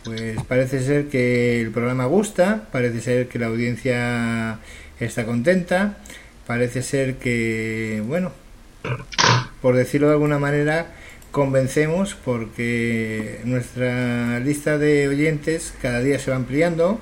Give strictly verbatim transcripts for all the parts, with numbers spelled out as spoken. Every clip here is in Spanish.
pues parece ser que el programa gusta, parece ser que la audiencia está contenta, parece ser que, bueno, por decirlo de alguna manera, convencemos, porque nuestra lista de oyentes cada día se va ampliando,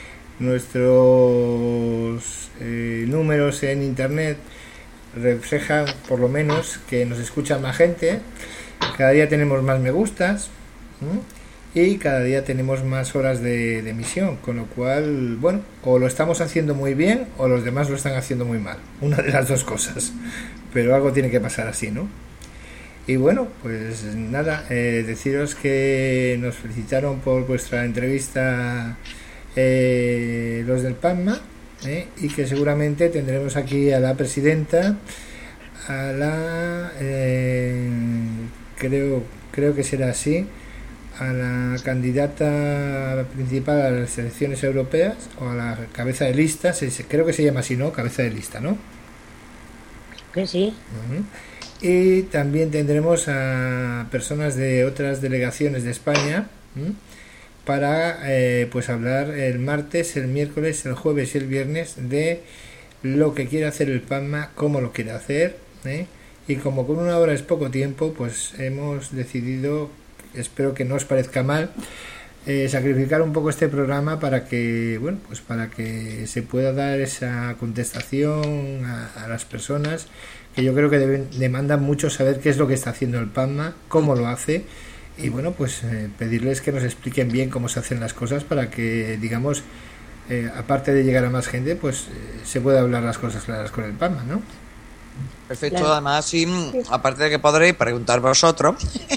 nuestros eh, números en internet reflejan por lo menos que nos escucha más gente, cada día tenemos más me gustas, ¿sí? Y cada día tenemos más horas de, de emisión, con lo cual, bueno, o lo estamos haciendo muy bien o los demás lo están haciendo muy mal, una de las dos cosas, pero algo tiene que pasar así, ¿no? Y bueno, pues nada, eh, deciros que nos felicitaron por vuestra entrevista eh, los del PAMMA, eh, y que seguramente tendremos aquí a la presidenta, a la eh, creo creo que será así, a la candidata principal a las elecciones europeas, o a la cabeza de lista, se, creo que se llama así, ¿no? Cabeza de lista, ¿no? Que sí. Uh-huh. Y también tendremos a personas de otras delegaciones de España, ¿sí? Para eh, pues hablar el martes, el miércoles, el jueves y el viernes de lo que quiere hacer el PAMMA, cómo lo quiere hacer, ¿eh? Y como con una hora es poco tiempo, pues hemos decidido, espero que no os parezca mal, eh, sacrificar un poco este programa para que, bueno, pues para que se pueda dar esa contestación a, a las personas que yo creo que deben, demandan mucho saber qué es lo que está haciendo el PAMMA, cómo lo hace, y bueno, pues eh, pedirles que nos expliquen bien cómo se hacen las cosas para que, digamos, eh, aparte de llegar a más gente, pues eh, se pueda hablar las cosas claras con el PAMMA, ¿no? Perfecto, claro. Además, sí, aparte de que podréis preguntar vosotros,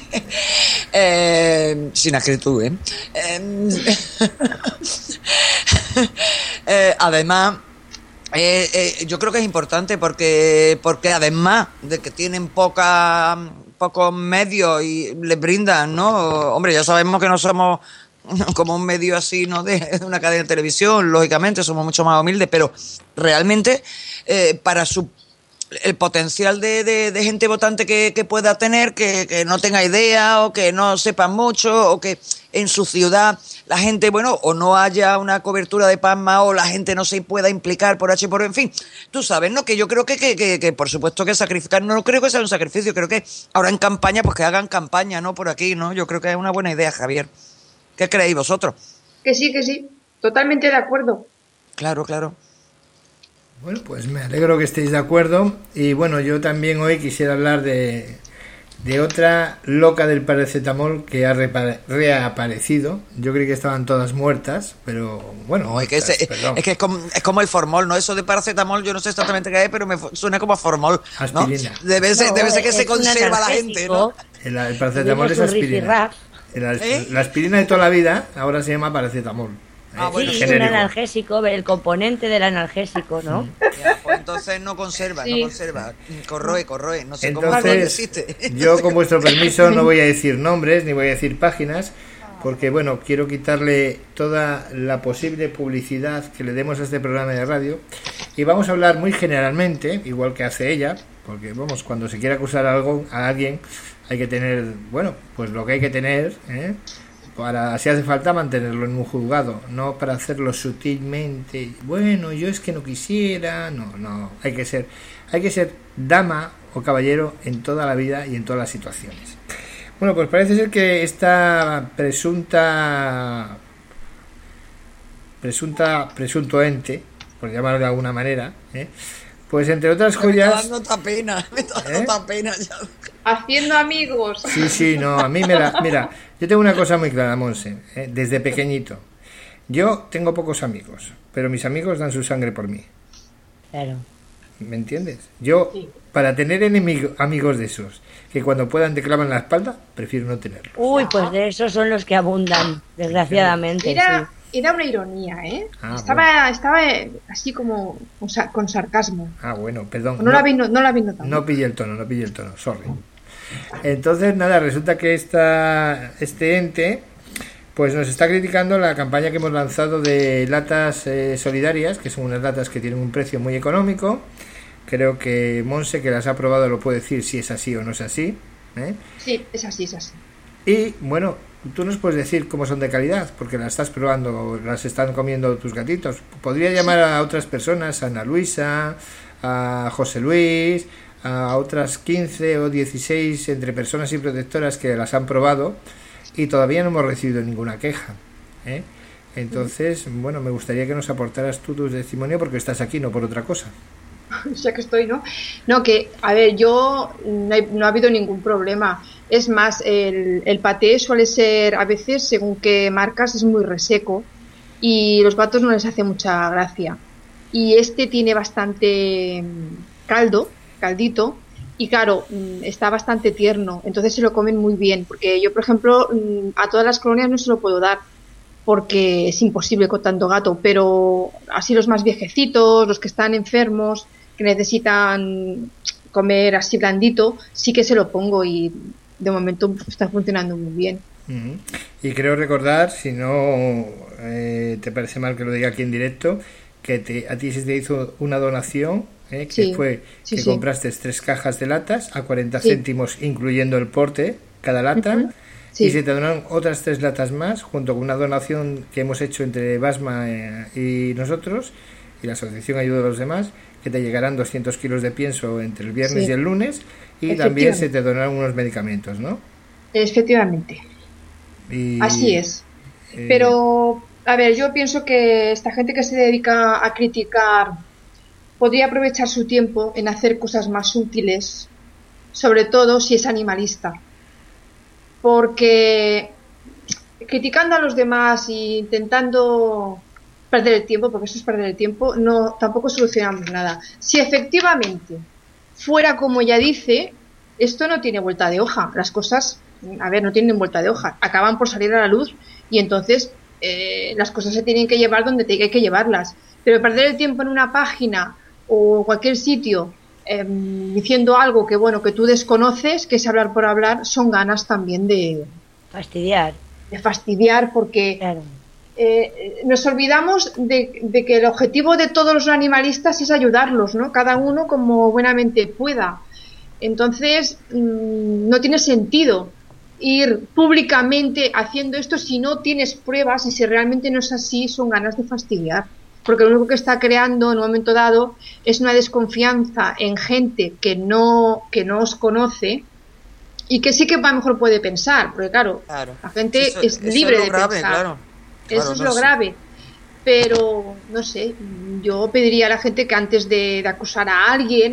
eh, sin acritud, ¿eh? Eh, eh, además, eh, eh, yo creo que es importante porque, porque además de que tienen poca, pocos medios y les brindan, ¿no? Hombre, ya sabemos que no somos como un medio así, ¿no? De, de una cadena de televisión, lógicamente somos mucho más humildes, pero realmente eh, para su el potencial de, de, de gente votante que, que pueda tener, que, que no tenga idea o que no sepa mucho, o que en su ciudad la gente, bueno, o no haya una cobertura de PAMMA, o la gente no se pueda implicar por H por, en fin, tú sabes, ¿no? Que yo creo que, que, que, que por supuesto que sacrificar, no creo que sea un sacrificio, creo que ahora en campaña, pues que hagan campaña, ¿no? Por aquí, ¿no? Yo creo que es una buena idea, Javier. ¿Qué creéis vosotros? Que sí, que sí, totalmente de acuerdo. Claro, claro. Bueno, pues me alegro que estéis de acuerdo. Y bueno, yo también hoy quisiera hablar de, de otra loca del paracetamol que ha repa- reaparecido. Yo creí que estaban todas muertas, pero bueno. No, es, que es, es que es como, es como el formol, ¿no? Eso de paracetamol, yo no sé exactamente qué es, pero me suena como a formol, ¿no? Aspirina. Debe ser, no, debe ser que se conserva la energético. gente, ¿no? El, el paracetamol es aspirina. El, ¿Eh? La aspirina de toda la vida ahora se llama paracetamol. Ah, bueno, sí, es un analgésico, el componente del analgésico, ¿no? Ya, pues entonces no conserva, sí. no conserva, corroe, corroe, no sé entonces, cómo existe. Yo, con vuestro permiso, no voy a decir nombres ni voy a decir páginas, porque bueno, quiero quitarle toda la posible publicidad que le demos a este programa de radio, y vamos a hablar muy generalmente, igual que hace ella, porque vamos, cuando se quiere acusar a algo, a alguien, hay que tener, bueno, pues lo que hay que tener, ¿eh? Para, si hace falta, mantenerlo en un juzgado, no para hacerlo sutilmente. Bueno, yo es que no quisiera, no, no, hay que ser, hay que ser dama o caballero en toda la vida y en todas las situaciones. Bueno, pues parece ser que esta presunta, presunta, presunto ente, por llamarlo de alguna manera, ¿eh? Pues entre otras joyas... Me está dando tanta pena, me está dando ¿eh? tanta pena ya. Haciendo amigos. Sí, sí, no, a mí me la... Mira, yo tengo una cosa muy clara, Monse, ¿eh? Desde pequeñito. Yo tengo pocos amigos, pero mis amigos dan su sangre por mí. Claro. ¿Me entiendes? Yo, sí. Para tener enemigo, amigos de esos, que cuando puedan te clavan la espalda, prefiero no tenerlos. Uy, pues de esos son los que abundan, desgraciadamente. Era, sí. era una ironía, ¿eh? Ah, estaba, bueno. estaba así como con, con sarcasmo. Ah, bueno, perdón. No, no, la vi, no, no la vi notando. No pillé el tono, no pillé el tono, sorry. Entonces, nada, resulta que esta, este ente pues nos está criticando la campaña que hemos lanzado de latas eh, solidarias, que son unas latas que tienen un precio muy económico. Creo que Monse, que las ha probado, lo puede decir si es así o no es así, ¿eh? Sí, es así, es así. Y bueno, tú nos puedes decir cómo son de calidad, porque las estás probando, las están comiendo tus gatitos. Podría llamar a otras personas, a Ana Luisa, a José Luis, a otras quince o dieciséis entre personas y protectoras que las han probado y todavía no hemos recibido ninguna queja, ¿eh? Entonces, bueno, me gustaría que nos aportaras tú tu testimonio porque estás aquí, no por otra cosa. Ya que estoy, ¿no? No, que, a ver, yo no, hay, no ha habido ningún problema. Es más, el, el paté suele ser, a veces, según qué marcas, es muy reseco y los gatos no les hace mucha gracia. Y este tiene bastante caldo, caldito, y claro, está bastante tierno, entonces se lo comen muy bien, porque yo, por ejemplo, a todas las colonias no se lo puedo dar, porque es imposible con tanto gato, pero así los más viejecitos, los que están enfermos, que necesitan comer así blandito, sí que se lo pongo y de momento está funcionando muy bien. Uh-huh. Y creo recordar, si no eh, te parece mal que lo diga aquí en directo, que te, a ti se te hizo una donación, eh, que sí, fue sí, que sí. compraste tres cajas de latas a cuarenta sí. céntimos, incluyendo el porte, cada lata. Uh-huh. Sí. Y se te donaron otras tres latas más, junto con una donación que hemos hecho entre Basma y nosotros, y la Asociación Ayuda a los Demás, que te llegarán doscientos kilos de pienso entre el viernes sí. y el lunes, y también se te donaron unos medicamentos, ¿no? Efectivamente. Y, Así es. Eh... Pero, a ver, yo pienso que esta gente que se dedica a criticar podría aprovechar su tiempo en hacer cosas más útiles, sobre todo si es animalista. Porque criticando a los demás e intentando perder el tiempo, porque eso es perder el tiempo, no tampoco solucionamos nada. Si efectivamente fuera como ella dice, esto no tiene vuelta de hoja. Las cosas, a ver, no tienen vuelta de hoja. Acaban por salir a la luz y entonces eh, las cosas se tienen que llevar donde hay que llevarlas. Pero perder el tiempo en una página o cualquier sitio Eh, diciendo algo que bueno que tú desconoces, que es hablar por hablar, son ganas también de fastidiar, de fastidiar porque claro. eh, nos olvidamos de, de que el objetivo de todos los animalistas es ayudarlos, ¿no? Cada uno como buenamente pueda. Entonces mmm, no tiene sentido ir públicamente haciendo esto si no tienes pruebas y si realmente no es así, son ganas de fastidiar. Porque lo único que está creando en un momento dado es una desconfianza en gente que no que no os conoce y que sí que a lo mejor puede pensar, porque claro, claro. la gente eso, es libre es de grave, pensar. Claro. Claro, eso es no lo sé. grave. Pero, no sé, yo pediría a la gente que antes de, de acusar a alguien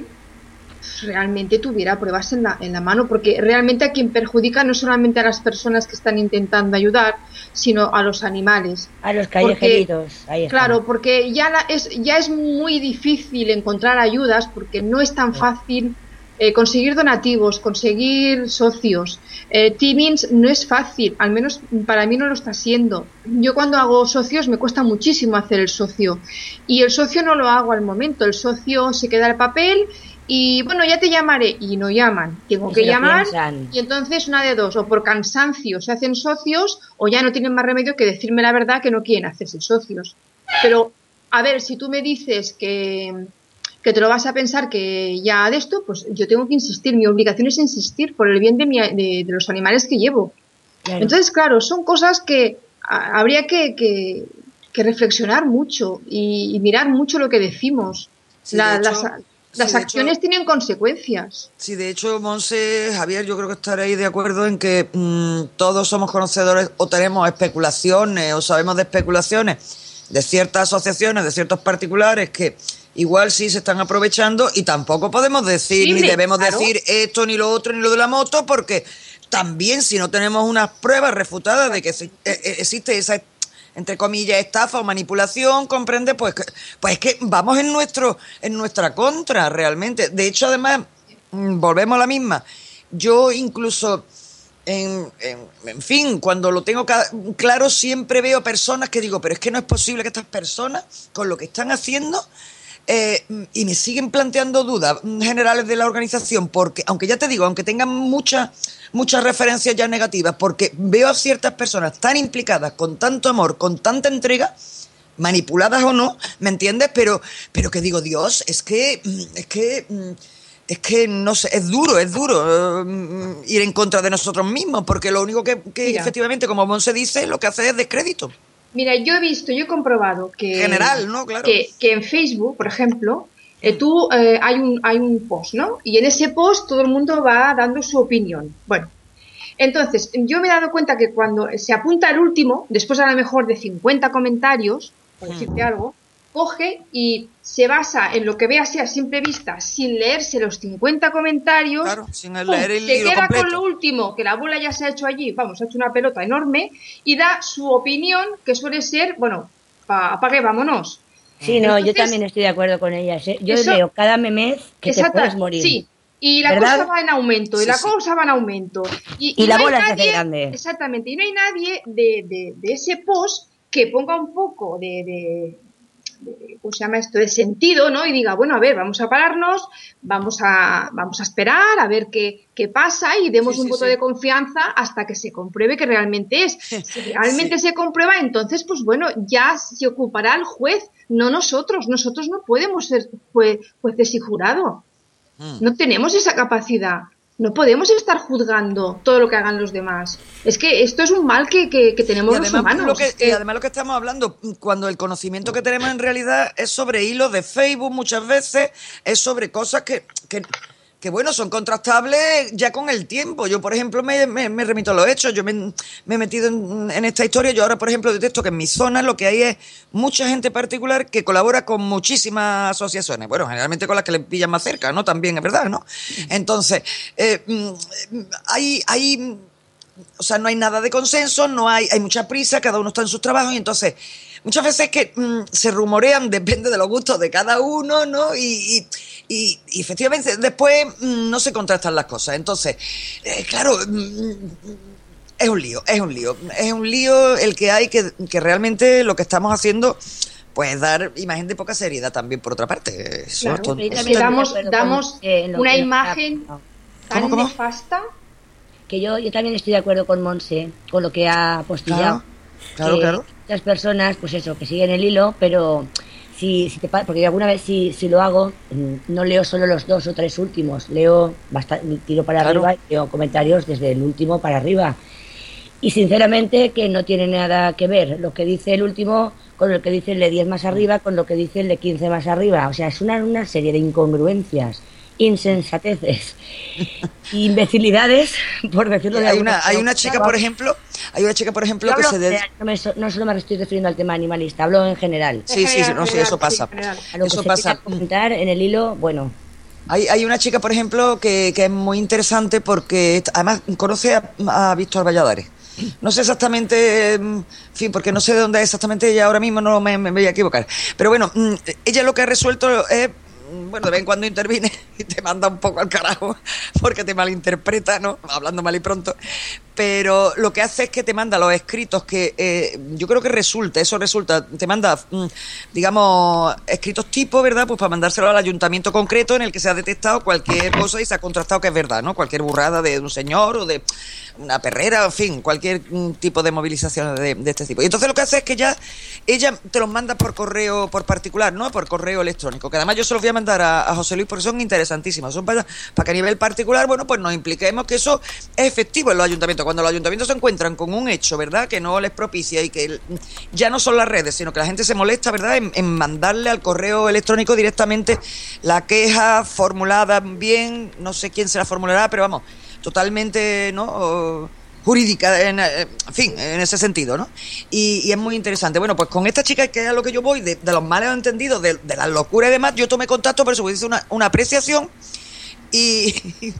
realmente tuviera pruebas en la, en la mano, porque realmente a quien perjudica no solamente a las personas que están intentando ayudar, sino a los animales. A los callejeritos. Ahí claro, porque ya, la, es, ya es muy difícil encontrar ayudas, porque no es tan fácil eh, conseguir donativos, conseguir socios. Eh, Teamings no es fácil, al menos para mí no lo está siendo. Yo cuando hago socios me cuesta muchísimo hacer el socio, y el socio no lo hago al momento, el socio se queda el papel y bueno, ya te llamaré, y no llaman, tengo que llamar piensan. Y entonces una de dos, o por cansancio se hacen socios o ya no tienen más remedio que decirme la verdad que no quieren hacerse socios. Pero a ver, si tú me dices que, que te lo vas a pensar que ya de esto, pues yo tengo que insistir, mi obligación es insistir por el bien de, mi, de, de los animales que llevo. Claro. Entonces claro, son cosas que a, habría que, que, que reflexionar mucho y, y mirar mucho lo que decimos. Sí, la, de hecho... las, Las sí, acciones hecho, tienen consecuencias. Sí, de hecho, Monse, Javier, yo creo que estaréis de acuerdo en que mmm, todos somos conocedores o tenemos especulaciones o sabemos de especulaciones de ciertas asociaciones, de ciertos particulares que igual sí se están aprovechando y tampoco podemos decir, sí, ni debemos claro. decir esto, ni lo otro, ni lo de la moto, porque también si no tenemos unas pruebas refutadas de que se, eh, existe esa entre comillas, estafa o manipulación, comprende, pues que, pues es que vamos en nuestro, en nuestra contra realmente. De hecho, además, volvemos a la misma. Yo incluso, en, en, en fin, cuando lo tengo claro, siempre veo personas que digo, pero es que no es posible que estas personas, con lo que están haciendo, eh, y me siguen planteando dudas generales de la organización, porque, aunque ya te digo, aunque tengan muchas muchas referencias ya negativas, porque veo a ciertas personas tan implicadas, con tanto amor, con tanta entrega, manipuladas o no, ¿me entiendes? Pero, pero que digo, Dios, es que, es que es que no sé, es duro, es duro uh, ir en contra de nosotros mismos, porque lo único que, que efectivamente, como Monse dice, lo que hace es descrédito. Mira, yo he visto, yo he comprobado que... General, ¿no? Claro. Que, que en Facebook, por ejemplo, eh, tú eh, hay, un, hay un post, ¿no? Y en ese post todo el mundo va dando su opinión. Bueno, entonces, yo me he dado cuenta que cuando se apunta el último, después a lo mejor de cincuenta comentarios, por decirte algo, coge y se basa en lo que ve así a simple vista, sin leerse los cincuenta comentarios, claro, sin ¡pum!, leer el se libro queda completo. con lo último, que la bola ya se ha hecho allí, vamos, ha hecho una pelota enorme, y da su opinión, que suele ser, bueno, pa, apague, vámonos. Sí, no, Entonces, yo también estoy de acuerdo con ellas. ¿eh? Yo eso, leo cada memez que exacta, te puedes morir. Sí, y la ¿verdad? cosa va en aumento, y sí, la sí. cosa va en aumento. Y, y, y la no bola nadie, se hace grande. Exactamente, y no hay nadie de, de, de ese post que ponga un poco de... de De, ¿cómo se llama esto? De sentido, ¿no? Y diga, bueno, a ver, vamos a pararnos, vamos a, vamos a esperar a ver qué, qué pasa y demos sí, un sí, voto sí. de confianza hasta que se compruebe que realmente es. Si realmente sí. se comprueba, entonces, pues bueno, ya se ocupará el juez, no nosotros. Nosotros no podemos ser jue, jueces y jurado. Mm. No tenemos esa capacidad. No podemos estar juzgando todo lo que hagan los demás. Es que esto es un mal que, que, que tenemos y además, los humanos. Lo que, que... Y además lo que estamos hablando, cuando el conocimiento que tenemos en realidad es sobre hilos de Facebook muchas veces, es sobre cosas que... que que bueno, son contrastables ya con el tiempo. Yo, por ejemplo, me, me, me remito a los hechos. Yo me, me he metido en, en esta historia. Yo ahora, por ejemplo, detecto que en mi zona lo que hay es mucha gente particular que colabora con muchísimas asociaciones. Bueno, generalmente con las que le pillan más cerca, ¿no? También es verdad, ¿no? Entonces, eh, hay... hay o sea, no hay nada de consenso, no hay, hay mucha prisa, cada uno está en sus trabajos y entonces muchas veces que mmm, se rumorean, depende de los gustos de cada uno, ¿no? Y, y, y, y efectivamente después mmm, no se contrastan las cosas. Entonces, eh, claro, mmm, es un lío, es un lío, es un lío el que hay que, que realmente lo que estamos haciendo... pues dar imagen de poca seriedad también, por otra parte. Eso, claro, tonto, es que damos, damos con, eh, una que imagen no. tan ¿Cómo, cómo? nefasta. Que yo, yo también estoy de acuerdo con Monse, con lo que ha postillado. Claro, claro, claro. Las personas, pues eso, que siguen el hilo, pero si, si te porque yo alguna vez si, si lo hago, no leo solo los dos o tres últimos, leo bastante, tiro para claro. arriba y leo comentarios desde el último para arriba. Y sinceramente que no tiene nada que ver lo que dice el último con lo que dice el de diez más arriba, con lo que dice el de quince más arriba. O sea, es una, una serie de incongruencias, insensateces, imbecilidades, por decirlo de hay alguna una Hay una chica, por ejemplo, hay una chica, por ejemplo, que se... De... No, me, no solo me estoy refiriendo al tema animalista, hablo en general. Sí, sí, sí, no, sí, eso pasa. A lo eso que pasa. Se comentar en el hilo, bueno... Hay, hay una chica, por ejemplo, que, que es muy interesante porque además conoce a, a Víctor Valladares. No sé exactamente, en fin, porque no sé de dónde es exactamente ella ahora mismo, no me, me voy a equivocar. Pero bueno, ella lo que ha resuelto es, bueno, de vez en cuando interviene y te manda un poco al carajo porque te malinterpreta, ¿no? Hablando mal y pronto. Pero lo que hace es que te manda los escritos que eh, yo creo que resulta, eso resulta, te manda, digamos, escritos tipo, ¿verdad? Pues para mandárselo al ayuntamiento concreto en el que se ha detectado cualquier cosa y se ha contrastado que es verdad, ¿no? Cualquier burrada de un señor o de una perrera, en fin, cualquier tipo de movilización de, de este tipo. Y entonces lo que hace es que ya ella te los manda por correo, por particular, ¿no? Por correo electrónico, que además yo se los voy a mandar a, a José Luis porque son interesantísimos. Son para, para que a nivel particular, bueno, pues nos impliquemos que eso es efectivo en los ayuntamientos. Cuando los ayuntamientos se encuentran con un hecho, ¿verdad?, que no les propicia y que ya no son las redes, sino que la gente se molesta, ¿verdad?, en, en mandarle al correo electrónico directamente la queja formulada bien, no sé quién se la formulará, pero vamos, totalmente, ¿no?, jurídica, en, en fin, en ese sentido, ¿no? Y, y es muy interesante. Bueno, pues con esta chica, que es a lo que yo voy, de, de los males entendidos, de, de las locuras y demás, yo tomé contacto, por eso hice una, una apreciación y,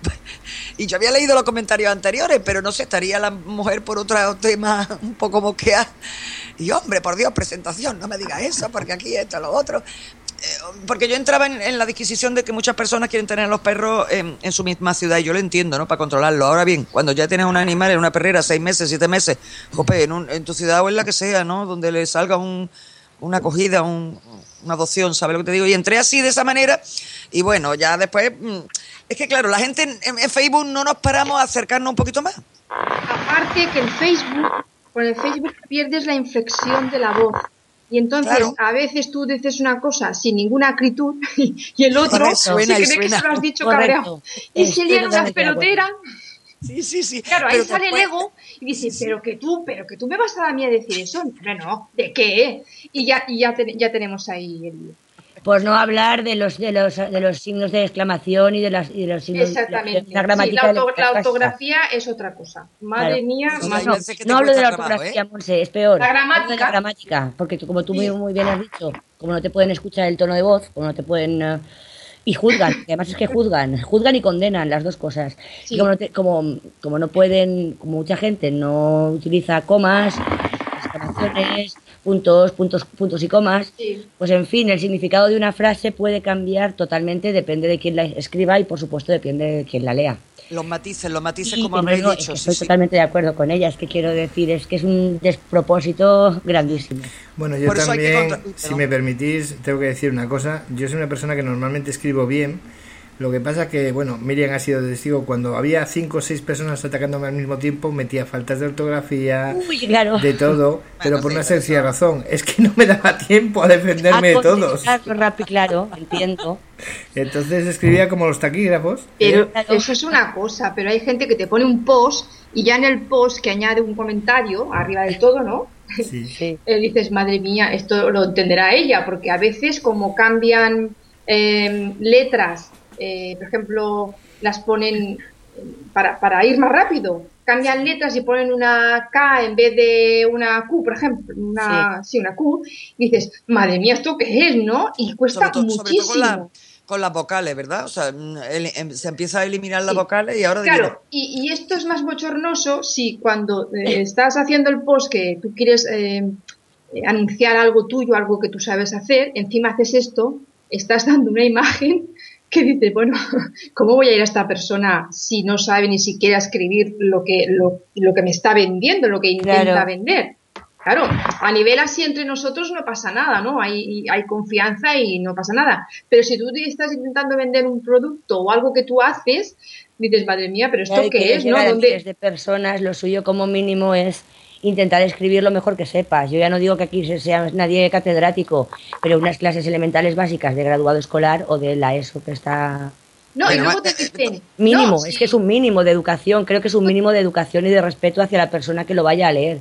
y yo había leído los comentarios anteriores, pero no sé, estaría la mujer por otro tema un poco mosqueada. Y hombre, por Dios, presentación, no me digas eso, porque aquí esto, lo otro. Porque yo entraba en, en la disquisición de que muchas personas quieren tener a los perros en, en su misma ciudad, y yo lo entiendo, ¿no?, para controlarlo. Ahora bien, cuando ya tienes un animal en una perrera, seis meses, siete meses, jope, en, un, en tu ciudad o en la que sea, ¿no?, donde le salga un, una acogida, un, una adopción, ¿sabes lo que te digo? Y entré así, de esa manera, y bueno, ya después... Es que claro, la gente en, en Facebook no nos paramos a acercarnos un poquito más. Aparte que el Facebook, con el Facebook pierdes la inflexión de la voz. Y entonces, claro. a veces tú dices una cosa sin ninguna acritud y el otro suena se y cree suena. que se lo has dicho Correcto. cabreado. Y se Estoy lían unas totalmente de acuerdo. peloteras. Sí, sí, sí. Claro, ahí Pero sale después- el ego y dice, pero que tú, pero que tú me vas a dar a mí a decir eso. No, no, ¿de qué? Y ya, y ya, te- ya tenemos ahí el lío. Por no hablar de los de los de los signos de exclamación y de las y de los signos Exactamente. la, la Sí, gramática la, de auto- la letras ortografía es otra cosa. Madre Claro. mía, Sí, madre hay No, veces que te no hablo de la cuesta trabajo, ortografía, ¿eh? Monse, es peor. La Hablo de la gramática. gramática, porque tú, como tú muy, Sí. muy bien has dicho, como no te pueden escuchar el tono de voz, como no te pueden... eh, y juzgan, que además es que juzgan, juzgan y condenan las dos cosas. Sí. Y como no, te- como, como no pueden, como mucha gente no utiliza comas, exclamaciones, puntos, puntos, puntos y comas, Sí. pues en fin, el significado de una frase puede cambiar totalmente, depende de quién la escriba y por supuesto depende de quién la lea. Los matices, los matices Y como que habréis no, no, dicho. es que Sí, estoy sí. totalmente de acuerdo con ella, es que quiero decir, es que es un despropósito grandísimo. Bueno, yo Por eso hay que también, contra- si no. me permitís, tengo que decir una cosa. Yo soy una persona que normalmente escribo bien. Lo que pasa que, bueno, Miriam ha sido testigo. Cuando había cinco o seis personas atacándome al mismo tiempo, metía faltas de ortografía, Uy, claro. de todo, pero por sí, una pero sencilla eso- razón. Es que no me daba tiempo a defenderme de todos. Rápido, claro, entiendo. Entonces escribía como los taquígrafos. Pero Claro. eso es una cosa, pero hay gente que te pone un post y ya en el post que añade un comentario arriba del todo, ¿no? Sí. Sí. Eh, dices, madre mía, esto lo entenderá ella, porque a veces como cambian eh, letras, eh, por ejemplo, las ponen para, para ir más rápido, cambian letras y ponen una K en vez de una Q, por ejemplo, una, sí. una Q, y dices, madre mía, ¿esto qué es, no? Y cuesta Sobre, to- sobre todo con, la- muchísimo. con las vocales, ¿verdad? O sea, el- em- se empieza a eliminar las Sí. vocales y ahora... Claro, y, y esto es más bochornoso si cuando eh, estás haciendo el post que tú quieres eh, eh, anunciar algo tuyo, algo que tú sabes hacer, encima haces esto, estás dando una imagen que dices, bueno, ¿cómo voy a ir a esta persona si no sabe ni siquiera escribir lo que, lo, lo que me está vendiendo, lo que intenta Claro. vender? Claro, a nivel así entre nosotros no pasa nada, ¿no? Hay, hay confianza y no pasa nada. Pero si tú te estás intentando vender un producto o algo que tú haces, dices, madre mía, pero ¿esto Claro, y qué quieres es, no? llegar a ¿Dónde? miles de personas, lo suyo como mínimo es intentar escribir lo mejor que sepas. Yo ya no digo que aquí se- sea nadie catedrático, pero unas clases elementales básicas de graduado escolar o de la ESO que está... No, Bueno, y luego eh, te eh, dicen... Mínimo, no, es sí, que es un mínimo de educación, creo que es un mínimo de educación y de respeto hacia la persona que lo vaya a leer.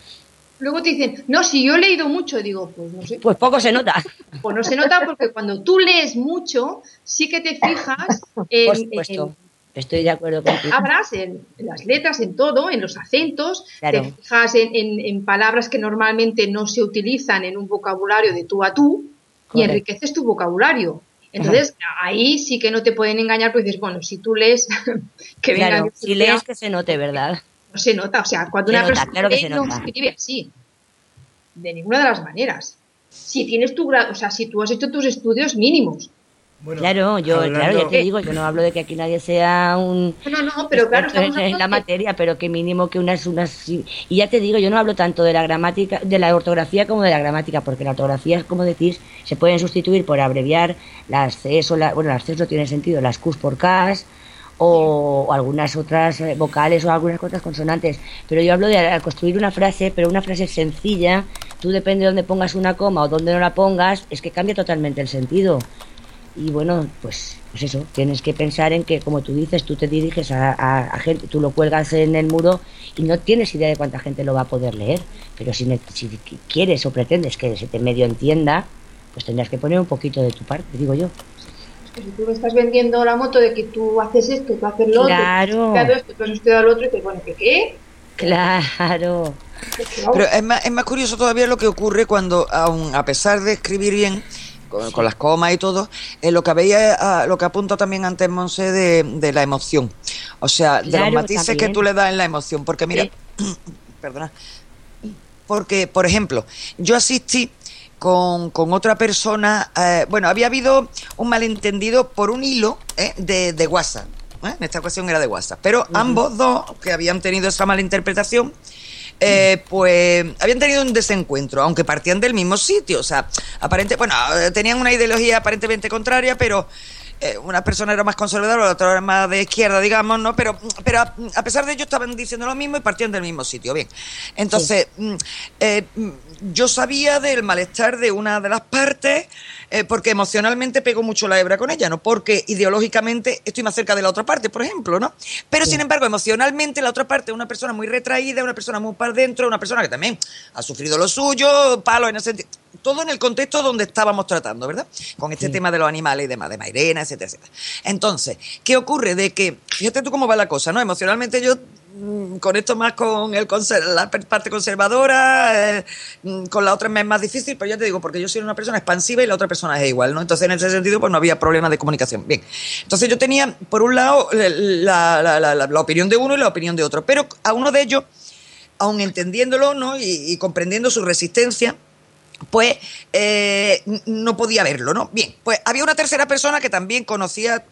Luego te dicen, no, si yo he leído mucho, digo, pues no sé. Pues poco se nota. Pues no se nota porque cuando tú lees mucho, sí que te fijas en, Por en- supuesto, estoy de acuerdo en contigo. palabras, en, en las letras, en todo, en los acentos, Claro. te fijas en, en- en palabras que normalmente no se utilizan en un vocabulario de tú a tú y Correcto. enriqueces tu vocabulario. Entonces, ahí sí que no te pueden engañar porque dices, bueno, si tú lees, que venga Claro, Dios, si que lees sea, que se note, ¿verdad? no se nota. O sea, cuando Se una nota, persona claro que lee, se no nota. escribe así. De ninguna de las maneras. Si tienes tu grado, o sea, si tú has hecho tus estudios mínimos. Bueno, Claro, yo, hablando- claro, ya te digo, yo no hablo de que aquí nadie sea un No, no, pero claro, experto estamos en, en la hablando de- materia, pero que mínimo que unas, unas y ya te digo, yo no hablo tanto de la gramática, de la ortografía como de la gramática, porque la ortografía, como decís, se pueden sustituir por abreviar las Cs o la, bueno, las Cs no tienen sentido, las Qs por Ks o, o algunas otras eh, vocales o algunas otras consonantes, pero yo hablo de al construir una frase, pero una frase sencilla, tú depende de dónde pongas una coma o dónde no la pongas, es que cambia totalmente el sentido. Y bueno, pues, pues eso, tienes que pensar en que, como tú dices, tú te diriges a, a, a gente, tú lo cuelgas en el muro y no tienes idea de cuánta gente lo va a poder leer. Pero si, ne- si quieres o pretendes que se te medio entienda, pues tendrás que poner un poquito de tu parte, digo yo. que si tú me estás vendiendo la moto de que tú haces esto, tú haces lo Claro. otro, tú has estudiado esto, tú has estudiado lo otro, y dices, bueno, ¿qué qué? Claro. Pero es más, es más curioso todavía lo que ocurre cuando, aun a pesar de escribir bien, con, con las comas y todo, eh, lo que había, lo que apunta también antes Monse de, de la emoción. O sea, de Claro, los matices también. que tú le das en la emoción. Porque mira, perdona, porque, por ejemplo, yo asistí con, con otra persona, eh, bueno, había habido un malentendido por un hilo eh, de, de WhatsApp. ¿eh? En esta ocasión era de WhatsApp. Pero uh-huh. ambos dos, que habían tenido esa malinterpretación, Eh, pues habían tenido un desencuentro, aunque partían del mismo sitio, o sea, aparente, bueno, tenían una ideología aparentemente contraria, pero eh, una persona era más conservadora, la otra era más de izquierda, digamos, ¿no? Pero, pero a, a pesar de ello estaban diciendo lo mismo y partían del mismo sitio. Bien, entonces, sí. eh, yo sabía del malestar de una de las partes, eh, porque emocionalmente pego mucho la hebra con ella, ¿no? Porque ideológicamente estoy más cerca de la otra parte, por ejemplo, ¿no? Pero, sí. sin embargo, emocionalmente la otra parte es una persona muy retraída, una persona muy para dentro, una persona que también ha sufrido lo suyo, palos en ese sentido. Todo en el contexto donde estábamos tratando, ¿verdad? Con este sí. tema de los animales y demás, de Mairena, etcétera, etcétera. Entonces, ¿qué ocurre? De que, fíjate tú cómo va la cosa, ¿no? Emocionalmente yo mmm, conecto más con el conser- la parte conservadora, eh, mmm, con la otra me es más difícil, pero ya te digo, porque yo soy una persona expansiva y la otra persona es igual, ¿no? Entonces, en ese sentido, pues no había problema de comunicación. Bien, entonces yo tenía, por un lado, la, la, la, la, la opinión de uno y la opinión de otro, pero a uno de ellos, aun entendiéndolo, ¿no? y, y comprendiendo su resistencia, pues eh, no podía verlo, ¿no? Bien, pues había una tercera persona que también conocía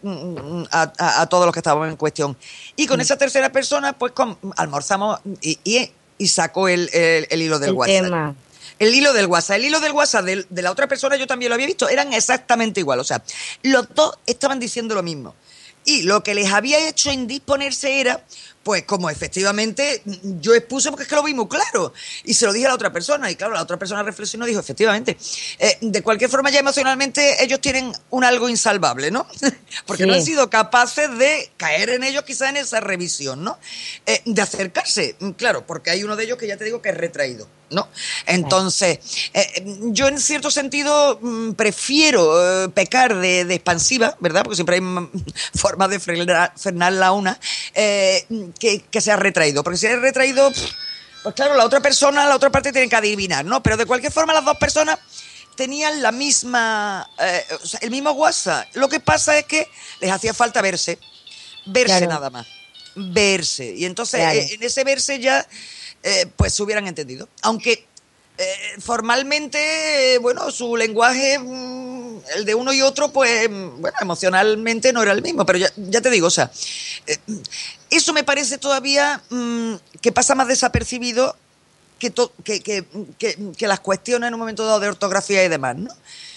a, a, a todos los que estaban en cuestión. Y con mm. esa tercera persona, pues con, almorzamos y, y, y sacó el, el, el hilo del el WhatsApp. Tema. El hilo del WhatsApp. El hilo del WhatsApp de, de la otra persona yo también lo había visto. Eran exactamente igual. O sea, los dos estaban diciendo lo mismo. Y lo que les había hecho indisponerse era, pues como efectivamente yo expuse, porque es que lo vi muy claro, y se lo dije a la otra persona, y claro, la otra persona reflexionó y dijo, efectivamente, eh, de cualquier forma ya emocionalmente ellos tienen un algo insalvable, ¿no? Porque sí. no han sido capaces de caer en ellos quizás en esa revisión, ¿no? Eh, de acercarse, claro, porque hay uno de ellos que ya te digo que es retraído, ¿no? Entonces, eh, yo en cierto sentido mmm, prefiero eh, pecar de, de expansiva, ¿verdad? Porque siempre hay m- formas de frenar, frenar la una, eh, que, que sea retraído. Porque si es retraído, pues claro, la otra persona, la otra parte tiene que adivinar, ¿no? Pero de cualquier forma las dos personas tenían la misma, eh, o sea, el mismo WhatsApp. Lo que pasa es que les hacía falta verse, verse claro. nada más, verse. Y entonces claro. eh, en ese verse ya... Eh, pues se hubieran entendido. Aunque eh, formalmente, eh, bueno, su lenguaje, mmm, el de uno y otro, pues, bueno, emocionalmente no era el mismo, pero ya, ya te digo, o sea, eh, eso me parece todavía mmm, que pasa más desapercibido que, to- que, que, que, que las cuestiones en un momento dado de ortografía y demás, ¿no?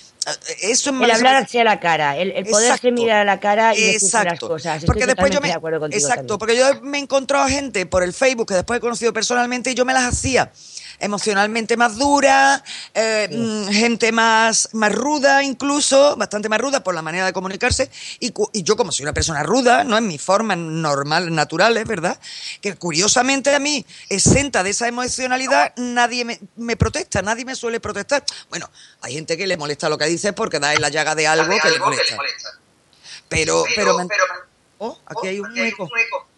Eso es el hablar hacia la cara, el, el poderse mirar a la cara y decir las cosas. Estoy porque después yo me, de acuerdo contigo exacto, también. porque yo me he encontrado gente por el Facebook que después he conocido personalmente y yo me las hacía emocionalmente más dura, eh, sí. gente más, más ruda incluso, bastante más ruda por la manera de comunicarse, y, y yo como soy una persona ruda, no en mi forma normal, natural, es verdad, que curiosamente a mí, exenta de esa emocionalidad, nadie me, me protesta, nadie me suele protestar. Bueno, hay gente que le molesta lo que dices porque da en la llaga de algo, de que, algo le molesta. que le molesta. Pero, pero, pero, pero oh, aquí hay un aquí eco. Hay un eco.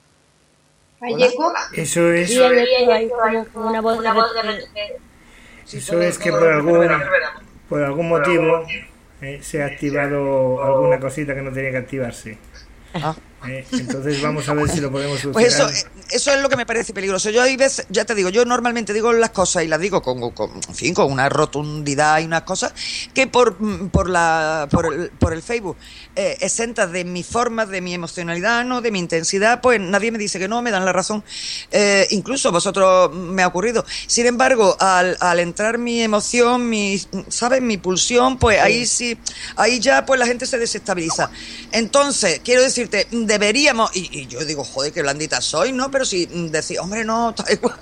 ¿Hay eco? Eso es. Sí, hay eco, hay como, como una voz de repente. Eso es que por algún, por algún motivo eh, se ha activado alguna cosita que no tenía que activarse. Ah. Eh, entonces vamos a ver si lo podemos solucionar. Pues eso, eso es lo que me parece peligroso. Yo hay veces, ya te digo, yo normalmente digo las cosas y las digo con, con, en fin, con una rotundidad y unas cosas que por, por la por el, por el Facebook eh, exentas de mi forma, de mi emocionalidad, no, de mi intensidad, pues nadie me dice que no, me dan la razón. Eh, incluso vosotros me ha ocurrido. Sin embargo, al, al entrar mi emoción, mi, ¿sabes? Mi pulsión, pues ahí sí, ahí ya pues la gente se desestabiliza. Entonces, quiero decirte, deberíamos, y, y yo digo, joder, qué blandita soy, ¿no? Pero si decís, hombre, no, está igual.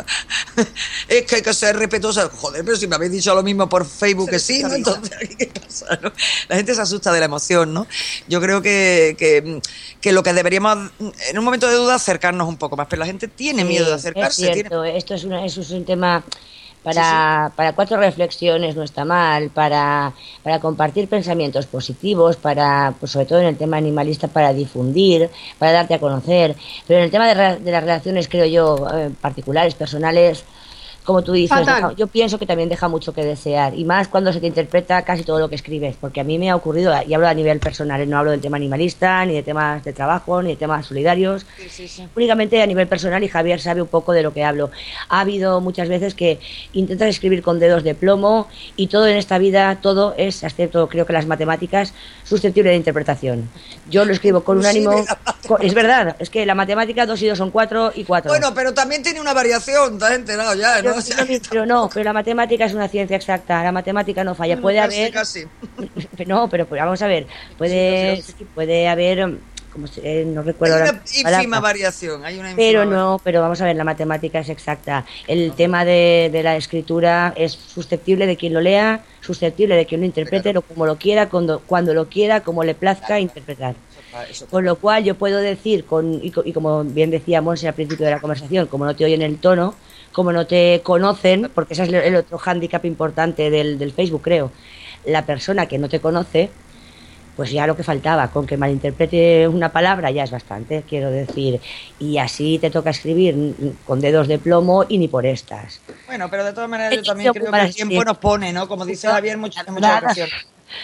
Es que hay que ser respetuosa. Joder, pero si me habéis dicho lo mismo por Facebook que sí, ¿no? Entonces, ¿qué pasa, no? La gente se asusta de la emoción, ¿no? Yo creo que, que, que lo que deberíamos, en un momento de duda, acercarnos un poco más, pero la gente tiene sí, miedo de acercarse. Es cierto, tiene... esto es, una, eso es un tema... Para, sí, sí. para cuatro reflexiones no está mal, para, para compartir pensamientos positivos, para, pues sobre todo en el tema animalista, para difundir, para darte a conocer, pero en el tema de, de las relaciones, creo yo, eh, particulares, personales, como tú dices, deja, yo pienso que también deja mucho que desear, y más cuando se te interpreta casi todo lo que escribes, porque a mí me ha ocurrido, y hablo a nivel personal, no hablo del tema animalista, ni de temas de trabajo, ni de temas solidarios, sí, sí, sí. únicamente a nivel personal, y Javier sabe un poco de lo que hablo. Ha habido muchas veces que intentas escribir con dedos de plomo, y todo en esta vida, todo es, excepto creo que las matemáticas, susceptible de interpretación. Yo lo escribo con un ánimo, con, es verdad, es que la matemática dos y dos son cuatro y cuatro. Bueno, pero también tiene una variación, ¿te has enterado ya? ¿No? pero, o sea, pero no, pero la matemática es una ciencia exacta, la matemática no falla. Bueno, puede casi, haber... Casi. No, pero vamos a ver, puede, Sí, casi, casi. puede haber... Como se, eh, no recuerdo hay la una ínfima palabra. variación, hay una ínfima Pero variación. no, pero vamos a ver, la matemática es exacta. El no. tema de, de la escritura es susceptible de quien lo lea, susceptible de quien lo interprete, claro. lo, como lo quiera, cuando, cuando lo quiera, como le plazca claro. interpretar. Eso, eso, con lo cual yo puedo decir, con y, y como bien decía Monse al principio de la conversación, como no te oyen el tono, como no te conocen, porque ese es el otro hándicap importante del, del Facebook, creo. La persona que no te conoce, pues ya lo que faltaba, con que malinterprete una palabra ya es bastante, quiero decir, y así te toca escribir con dedos de plomo y ni por estas. Bueno, pero de todas maneras yo también creo que el tiempo nos pone, ¿no? Como dice Javier en muchas, en muchas ocasiones.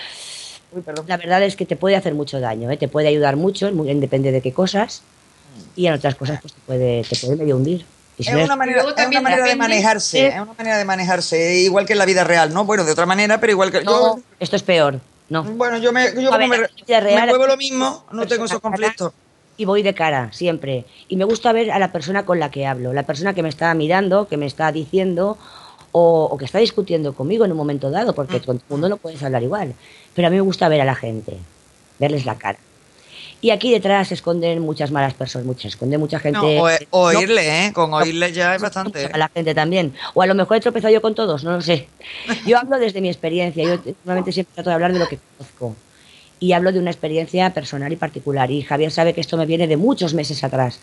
Uy, perdón. La verdad es que te puede hacer mucho daño, ¿eh? Te puede ayudar mucho, depende de qué cosas, y en otras cosas pues te puede, te puede medio hundir. Es una manera, es una manera de manejarse, es una manera de manejarse, igual que en la vida real, ¿no? Bueno, de otra manera, pero igual que... No, yo, esto es peor. No. Bueno, yo me, yo como ver, me, real, me muevo lo mismo, no tengo esos conflictos. Y voy de cara, siempre. Y me gusta ver a la persona con la que hablo, la persona que me está mirando, que me está diciendo, o, o que está discutiendo conmigo en un momento dado, porque mm. con todo el mundo no puedes hablar igual. Pero a mí me gusta ver a la gente, verles la cara. Y aquí detrás se esconden muchas malas personas, muchas, se esconde mucha gente. No, o, oírle, no, ¿eh? Con oírle ya es bastante. A la gente también. O a lo mejor he tropezado yo con todos, no lo sé. Yo hablo desde mi experiencia, yo normalmente siempre trato de hablar de lo que conozco. Y hablo de una experiencia personal y particular. Y Javier sabe que esto me viene de muchos meses atrás.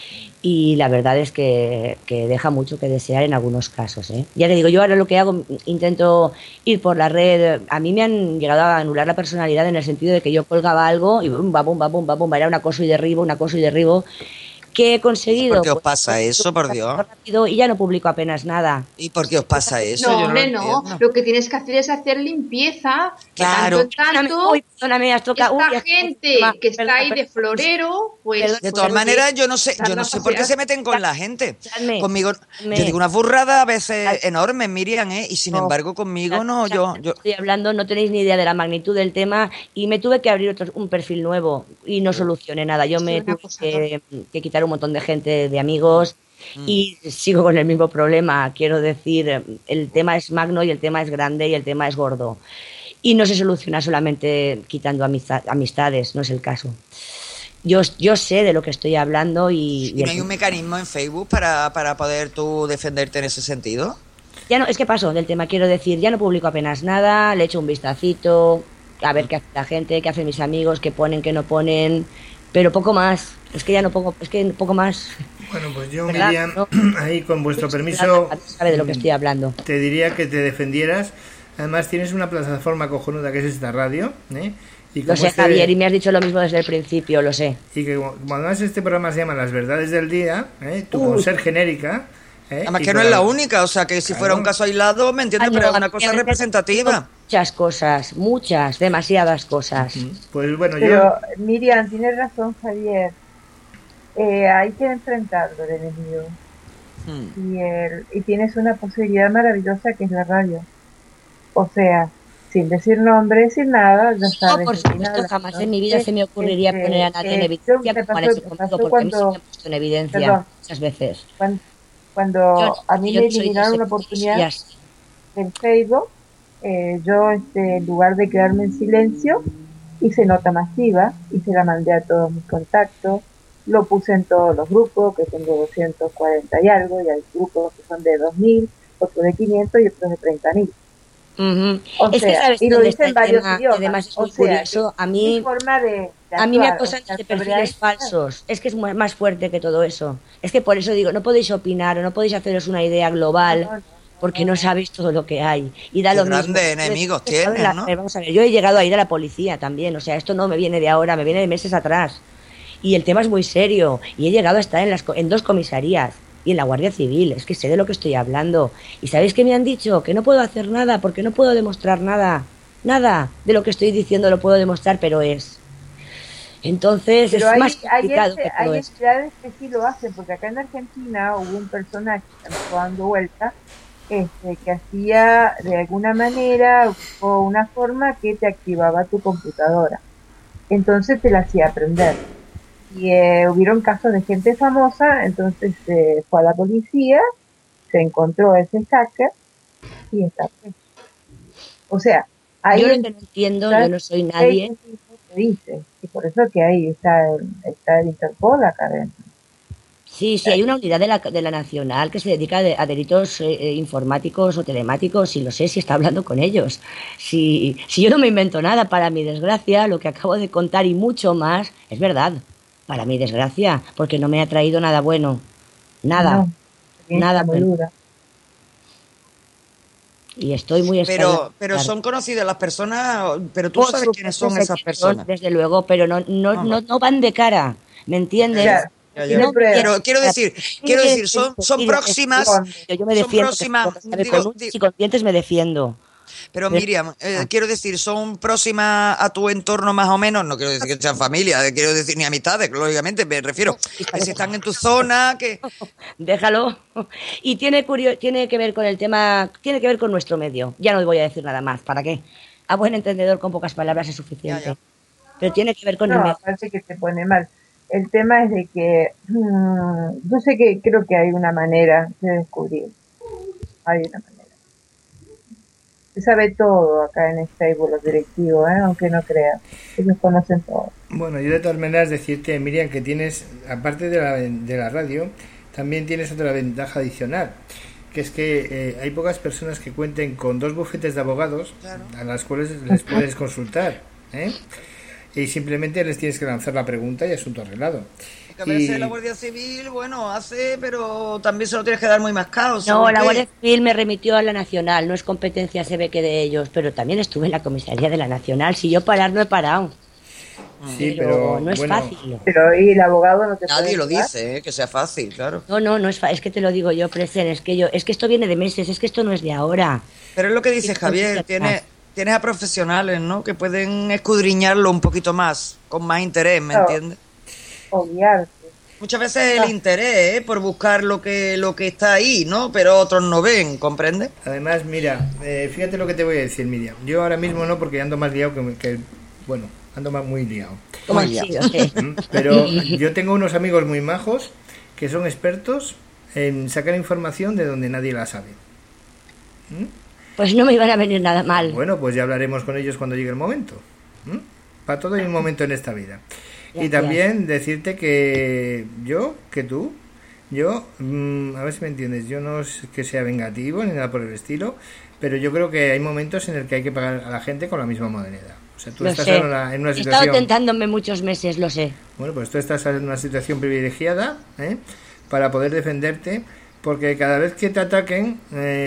Y la verdad es que, que deja mucho que desear en algunos casos, ¿eh? Ya te digo, yo ahora lo que hago, intento ir por la red. A mí me han llegado a anular la personalidad en el sentido de que yo colgaba algo y bum, bum, bum, bum, bum, era un acoso y derribo, un acoso y derribo. ¿Qué he conseguido? ¿Por qué os pues, pasa pues, eso, por Dios? Rápido, y ya no publico apenas nada. ¿Y por qué os pasa eso? No, Yo hombre, no, no. Lo que tienes que hacer es hacer limpieza. Claro. De tanto en tanto, Uy, perdóname, has tocado. esta Uy, gente perdona, que está perdona, ahí de perdona, florero, pues... perdona, de todas maneras, yo no sé, yo no sé por qué se meten con la gente. Dame, Conmigo, dame. yo digo unas burradas a veces enormes, Miriam, ¿eh? Y sin No, embargo, conmigo no, yo, yo... Estoy hablando, no tenéis ni idea de la magnitud del tema y me tuve que abrir otro, un perfil nuevo y no solucioné nada. Yo me tuve que, que quitar un montón de gente, de amigos. Y sigo con el mismo problema, quiero decir, el tema es magno y el tema es grande y el tema es gordo. Y no se soluciona solamente quitando amistad, amistades, no es el caso. Yo, yo sé de lo que estoy hablando y... ¿Y no hay un mecanismo en Facebook para, para poder tú defenderte en ese sentido? Ya no, es que paso del tema, quiero decir, ya no publico apenas nada, le echo un vistacito, a ver qué hace la gente, qué hacen mis amigos, qué ponen, qué no ponen, pero poco más, es que ya no pongo, es que poco más... Bueno, pues yo, ¿verdad? Miriam, ¿No? ahí con vuestro permiso, sabe de lo que estoy hablando. Te diría que te defendieras. Además tienes una plataforma cojonuda que es esta radio, ¿eh? Y lo sé, este... Javier, y me has dicho lo mismo desde el principio, lo sé. Y que como además este programa se llama Las Verdades del Día, ¿eh? Tú Uy. con ser genérica... ¿eh? Además y que no es la única, o sea que si claro. fuera un caso aislado, ¿me entiendes? Ay, Pero no, es una cosa representativa. Muchas cosas, muchas, demasiadas cosas. Pues bueno, Pero yo... Miriam, tienes razón, Javier. Eh, hay que enfrentarlo al enemigo. Hmm. Y, el, y tienes una posibilidad maravillosa que es la radio. O sea, sin decir nombres, sin nada, ya sabes. No, por supuesto, jamás ¿no? en mi vida se me ocurriría este, poner a nadie en evidencia como han hecho conmigo, porque cuando, a mí se me han puesto en evidencia perdón, muchas veces. Cuando, cuando yo, a mí yo me no eliminaron una oportunidad en Facebook, eh, yo este, en lugar de quedarme en silencio, hice nota masiva y se la mandé a todos mis contactos. Lo puse en todos los grupos, que tengo doscientos cuarenta y algo, y hay grupos que son de dos mil, otros de quinientos y otros de treinta mil. Uh-huh. O es sea, que sabes y lo hice en varios tema, idiomas. Además es muy o sea, curioso. A mí, forma de, de actuar, a mí me acosan o sea, de perfiles falsos. Es que es más fuerte que todo eso. Es que por eso digo, no podéis opinar o no podéis haceros una idea global. No, no, porque no sabéis todo lo que hay. Y da Qué lo grandes mismo. enemigos tienen, la, ¿no? Vamos a ver, yo he llegado a ir a la policía también. O sea, esto no me viene de ahora, me viene de meses atrás. Y el tema es muy serio. Y he llegado a estar en, las, en dos comisarías y en la Guardia Civil. Es que sé de lo que estoy hablando. ¿Y sabéis qué me han dicho? Que no puedo hacer nada porque no puedo demostrar nada. Nada de lo que estoy diciendo lo puedo demostrar, pero es. Entonces pero es hay, más complicado hay, que todo hay esto. entidades que sí lo hacen, porque acá en Argentina hubo un personaje que estaba dando vuelta este, que hacía de alguna manera o una forma que te activaba tu computadora. Entonces te la hacía aprender. Y eh, hubieron casos de gente famosa, entonces eh, fue a la policía se encontró ese hacker y está preso. O sea, ahí yo lo que no entiendo, yo no soy nadie. Dice, y por eso que ahí está el, está el Interpol acá adentro. Sí, sí, hay una unidad de la, de la Nacional que se dedica a, a delitos eh, informáticos o telemáticos y lo sé si está hablando con ellos. Si, si yo no me invento nada, para mi desgracia, lo que acabo de contar y mucho más es verdad. Para mi desgracia, porque no me ha traído nada bueno. Nada. No, nada bueno. Dura. Y estoy muy pero pero son conocidas las personas, pero tú Por sabes quiénes son esas personas. Son, desde luego, pero no no, no no no van de cara, ¿me entiendes? Ya, ya, ya. No, pero quiero decir, quiero decir, son son próximas, yo me defiendo, son próximas, digo, con uñas y con dientes me defiendo. Pero Miriam, eh, ah. quiero decir, son próximas a tu entorno más o menos, no quiero decir que sean familia, quiero decir ni amistades, lógicamente, me refiero que si están en tu zona, que... Déjalo. Y tiene curio tiene que ver con el tema, tiene que ver con nuestro medio. Ya no voy a decir nada más, ¿para qué? A buen entendedor con pocas palabras es suficiente. Ya, ya. Pero tiene que ver con no, el medio. Parece que te pone mal. El tema es de que, mmm, yo sé que creo que hay una manera de descubrir. Hay una manera. Se sabe todo acá en Stable, los directivos, ¿eh? Aunque no creas. Ellos conocen todo. Bueno, yo de todas maneras decirte, Miriam, que tienes, aparte de la, de la radio, también tienes otra ventaja adicional, que es que eh, hay pocas personas que cuenten con dos bufetes de abogados, claro, a las cuales les puedes consultar, ¿eh? Y simplemente les tienes que lanzar la pregunta y asunto arreglado. Que a veces y... la Guardia Civil, bueno, hace, pero también se lo tienes que dar muy mascado. No, la Guardia Civil me remitió a la Nacional, no es competencia, se ve que de ellos, pero también estuve en la comisaría de la Nacional. Si yo parar, no he parado. Sí, pero, pero no es bueno, fácil. Pero y el abogado no te Nadie lo dice, ¿eh? Que sea fácil, claro. No, no, no es fácil, es que te lo digo yo, Presen, es que yo, es que esto viene de meses, es que esto no es de ahora. Pero es lo que dice es Javier, tiene... Tienes a profesionales, ¿no? Que pueden escudriñarlo un poquito más, con más interés, ¿me claro, entiendes? Obviarte. Muchas veces el interés, ¿eh? Por buscar lo que lo que está ahí, ¿no? Pero otros no ven, ¿comprendes? Además, mira, eh, fíjate lo que te voy a decir, Miriam. Yo ahora mismo no, porque ando más liado que... que bueno, ando más muy liado. ¿Cómo muy liado? Pero yo tengo unos amigos muy majos que son expertos en sacar información de donde nadie la sabe. ¿Mm? Pues no me iban a venir nada mal. Bueno, pues ya hablaremos con ellos cuando llegue el momento. ¿Mm? Para todo hay un momento en esta vida. Gracias. Y también decirte que yo, que tú, yo, mmm, a ver si me entiendes, yo no es que sea vengativo ni nada por el estilo, pero yo creo que hay momentos en el que hay que pagar a la gente con la misma moneda. O sea, tú lo estás sé. En, una, en una situación... He estado tentándome muchos meses, lo sé. Bueno, pues tú estás en una situación privilegiada, ¿eh? Para poder defenderte, porque cada vez que te ataquen...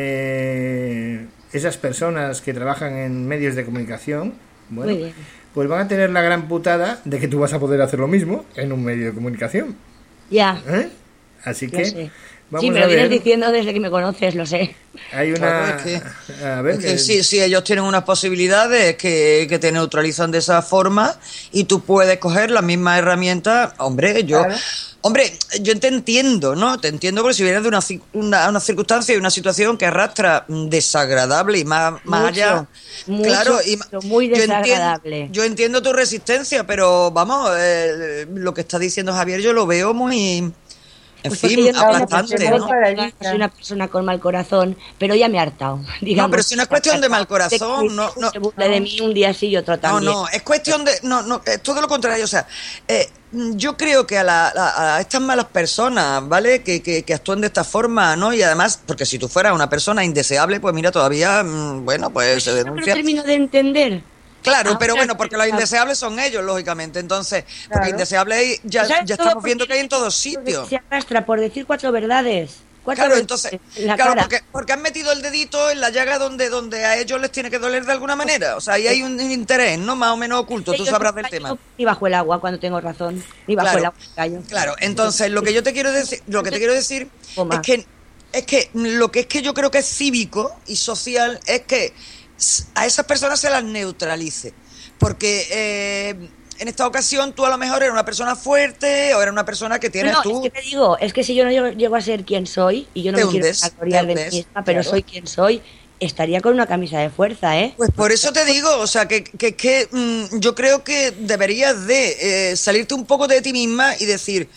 Eh... esas personas que trabajan en medios de comunicación, bueno, pues van a tener la gran putada de que tú vas a poder hacer lo mismo en un medio de comunicación. Ya. ¿Eh? Así que sé. vamos sí, me a lo vienes ver. diciendo desde que me conoces, lo sé. Hay una... Claro, es que, a ver, es que que... sí, sí, ellos tienen unas posibilidades que, que te neutralizan de esa forma y tú puedes coger las mismas herramientas. Hombre, yo... Claro. Hombre, yo te entiendo, ¿no? Te entiendo porque si vienes de una, una, una circunstancia y una situación que arrastra desagradable y más, más mucho, allá. Mucho, claro, y muy desagradable. Yo entiendo, yo entiendo tu resistencia, pero vamos, eh, lo que está diciendo Javier yo lo veo muy... En pues fin, no aplastante, ¿no? Soy una persona con mal corazón, pero ya me he hartado. Digamos, no, pero si no es cuestión de mal corazón, no, no. Se burla de mí un día sí y otro también. No, no, es cuestión de, no, no, es todo lo contrario. O sea, eh, yo creo que a, la, a, a estas malas personas, ¿vale? Que, que, que actúan de esta forma, ¿no? Y además, porque si tú fueras una persona indeseable, pues mira, todavía, bueno, pues se denuncia. No lo termino de entender. Claro, pero bueno, porque los indeseables son ellos, lógicamente. Entonces, porque claro. Indeseables ya, ya estamos viendo que hay en todos sitios. Se arrastra por decir cuatro verdades. Cuatro claro, verdades entonces, claro, porque, porque han metido el dedito en la llaga donde, donde a ellos les tiene que doler de alguna manera. O sea, ahí hay un, un interés, ¿no? Más o menos oculto, tú sabrás del tema. Ni bajo el agua, cuando tengo razón. Ni bajo claro, el agua callo. Claro, entonces lo que yo te quiero decir, lo que te quiero decir es que es que lo que es que yo creo que es cívico y social es que a esas personas se las neutralice. Porque eh, en esta ocasión tú a lo mejor eres una persona fuerte o eres una persona que tienes no, tú... No, es que te digo, es que si yo no llego, llego a ser quien soy, y yo no te me hundes, quiero gloriar de mí misma, pero claro. Soy quien soy, estaría con una camisa de fuerza, ¿eh? Pues por eso te digo, o sea, que, que, que mmm, yo creo que deberías de eh, salirte un poco de ti misma y decir...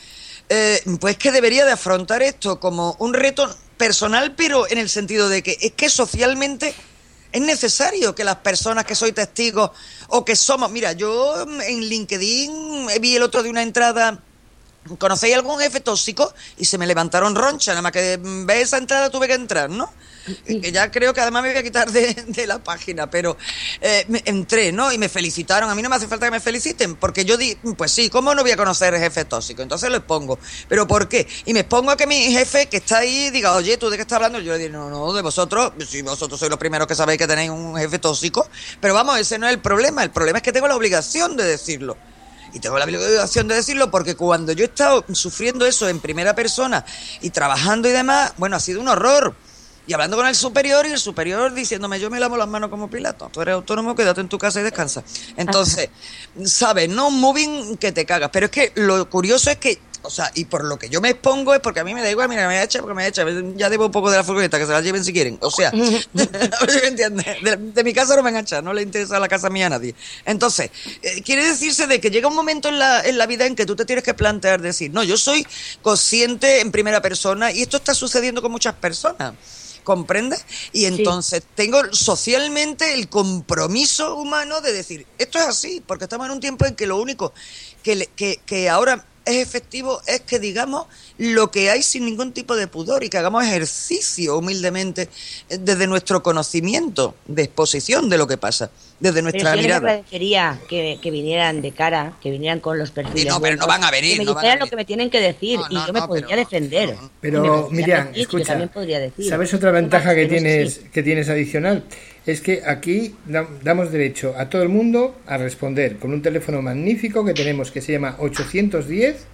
eh, pues que debería de afrontar esto como un reto personal, pero en el sentido de que es que socialmente es necesario que las personas que soy testigos o que somos... Mira, yo en LinkedIn vi el otro de una entrada... ¿Conocéis algún jefe tóxico? Y se me levantaron ronchas, nada más que ver esa entrada tuve que entrar, ¿no? Que ya creo que además me voy a quitar de, de la página, pero eh, me, entré, ¿no? Y me felicitaron. A mí no me hace falta que me feliciten, porque yo di, pues sí, ¿cómo no voy a conocer jefe tóxico? Entonces lo expongo. ¿Pero por qué? Y me expongo a que mi jefe que está ahí diga, oye, ¿tú de qué estás hablando? Yo le digo, no, no, de vosotros, si vosotros sois los primeros que sabéis que tenéis un jefe tóxico, pero vamos, ese no es el problema. El problema es que tengo la obligación de decirlo. Y tengo la obligación de decirlo porque cuando yo he estado sufriendo eso en primera persona y trabajando y demás, bueno, ha sido un horror. Y hablando con el superior, y el superior diciéndome, yo me lavo las manos como Pilato, tú eres autónomo, quédate en tu casa y descansa. Entonces, ¿sabes? No, moving que te cagas. Pero es que lo curioso es que, o sea, y por lo que yo me expongo es porque a mí me da igual, mira, me echa porque me echa, ya debo un poco de la furgoneta, que se la lleven si quieren. O sea, a ver si me entiendes, de, de mi casa no me van a echar, no le interesa la casa mía a nadie. Entonces, eh, quiere decirse de que llega un momento en la, en la vida en que tú te tienes que plantear, decir, no, yo soy consciente en primera persona y esto está sucediendo con muchas personas. ¿Comprendes? Y entonces sí. Tengo socialmente el compromiso humano de decir, esto es así, porque estamos en un tiempo en que lo único que, le, que, que ahora es efectivo es que digamos lo que hay sin ningún tipo de pudor y que hagamos ejercicio humildemente desde nuestro conocimiento de exposición de lo que pasa, desde nuestra pero yo mirada. Yo les agradecería que, que vinieran de cara, que vinieran con los perfiles. No, pero no van a venir. Que me no dijeran van a lo que me tienen que decir no, no, y yo me no, podría pero, defender. No, pero Miriam, decir, escucha, ¿sabes otra ventaja que tienes, sí. que tienes adicional? Es que aquí damos derecho a todo el mundo a responder con un teléfono magnífico que tenemos que se llama ochocientos diez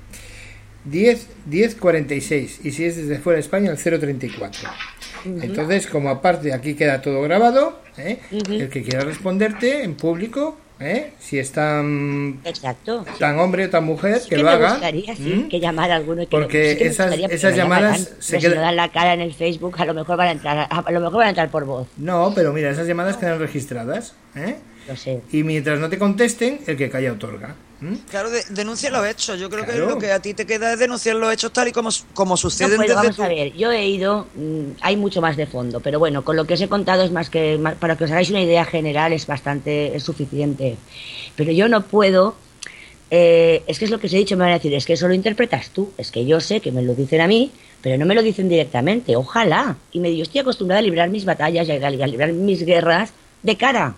diez diez cuarenta y seis y si es desde fuera de España el cero treinta y cuatro. Uh-huh. Entonces, como aparte aquí queda todo grabado, ¿eh? Uh-huh. El que quiera responderte en público, ¿eh? Si es tan, Exacto, sí. tan hombre o tan mujer, sí que, que lo me haga. Gustaría, sí, ¿Mm? que llamar a alguno y que porque sí que esas, gustaría, esas llamadas llamarán, se quedan... si no dan la cara en el Facebook, a lo mejor van a entrar, a lo mejor van a entrar por voz. No, pero mira, esas llamadas quedan registradas, ¿eh? Lo sé. Y mientras no te contesten, el que calla otorga. ¿Mm? Claro, de, denuncia los hechos. Yo creo claro. que lo que a ti te queda es denunciar los hechos tal y como, como suceden no, pues, desde vamos tu... a ver, yo he ido, mmm, hay mucho más de fondo, pero bueno, con lo que os he contado es más que, más, para que os hagáis una idea general es bastante, es suficiente. Pero yo no puedo, eh, es que es lo que os he dicho, me van a decir, es que eso lo interpretas tú, es que yo sé que me lo dicen a mí, pero no me lo dicen directamente, ojalá. Y me digo, estoy acostumbrada a librar mis batallas y a librar mis guerras de cara.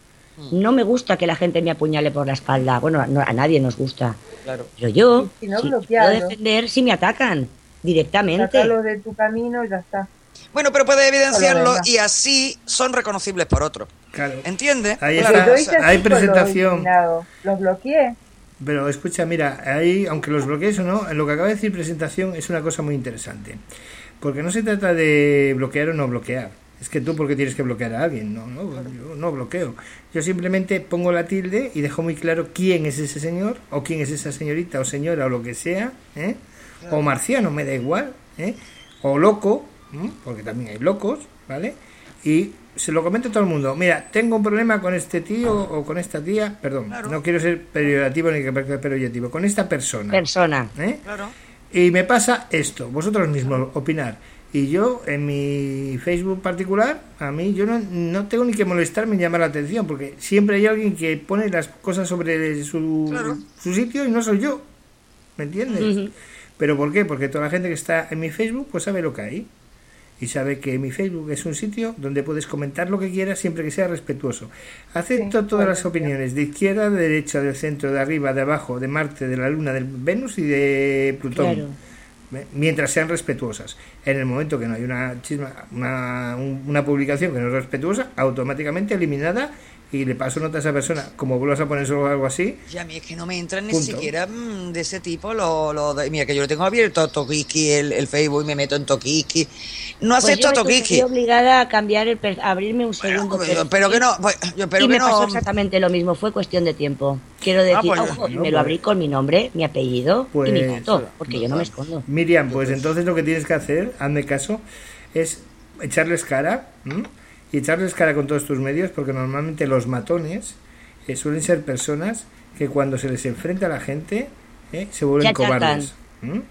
No me gusta que la gente me apuñale por la espalda. Bueno, no, a nadie nos gusta. Claro. Pero yo, si no, sí, puedo defender si me atacan directamente. Sácalo de tu camino y ya está. Bueno, pero puedes evidenciarlo y así son reconocibles por otro. Claro. ¿Entiendes? Ahí claro. está, hay presentación. Los, los bloqueé. Pero escucha, mira, ahí, aunque los bloquees o no, en lo que acaba de decir presentación es una cosa muy interesante. Porque no se trata de bloquear o no bloquear. Es que tú, porque tienes que bloquear a alguien? No, no, yo no bloqueo. Yo simplemente pongo la tilde y dejo muy claro quién es ese señor, o quién es esa señorita, o señora, o lo que sea, ¿eh? O marciano, me da igual, ¿eh? O loco, ¿eh? Porque también hay locos, ¿vale? Y se lo comento a todo el mundo. Mira, tengo un problema con este tío o con esta tía, perdón, claro. No quiero ser peyorativo ni que parezca peyorativo, con esta persona. Persona. ¿Eh? Claro. Y me pasa esto, vosotros mismos opinar. Y yo, en mi Facebook particular, a mí yo no, no tengo ni que molestarme ni llamar la atención, porque siempre hay alguien que pone las cosas sobre su, claro. su sitio y no soy yo. ¿Me entiendes? Uh-huh. ¿Pero por qué? Porque toda la gente que está en mi Facebook pues sabe lo que hay. Y sabe que mi Facebook es un sitio donde puedes comentar lo que quieras siempre que sea respetuoso. Acepto sí, todas las opiniones, de izquierda, de derecha, del centro, de arriba, de abajo, de Marte, de la Luna, de Venus y de Plutón. Claro. Mientras sean respetuosas. En el momento que no hay una chisma, una, una publicación que no es respetuosa, automáticamente eliminada y le paso nota a esa persona. Como vuelvas a poner solo algo así, y a mí es que no me entran ni punto. Siquiera mmm, de ese tipo lo, lo de, mira que yo lo tengo abierto Tokiski, el, el Facebook, y me meto en Tokiski. No pues acepto yo Tokiski. Estoy obligada a cambiar el per, a abrirme un segundo bueno, pero, pero que no pues, yo espero y que me no pasó exactamente lo mismo, fue cuestión de tiempo. Quiero decir, ah, pues, ojo, no, me lo pues, abrí con mi nombre, mi apellido pues, y mi foto, porque no, yo no me escondo. Miriam, pues entonces lo que tienes que hacer, hazme caso, es echarles cara, ¿m? y echarles cara con todos tus medios, porque normalmente los matones eh, suelen ser personas que cuando se les enfrenta a la gente eh, se vuelven cobardes. ¿m?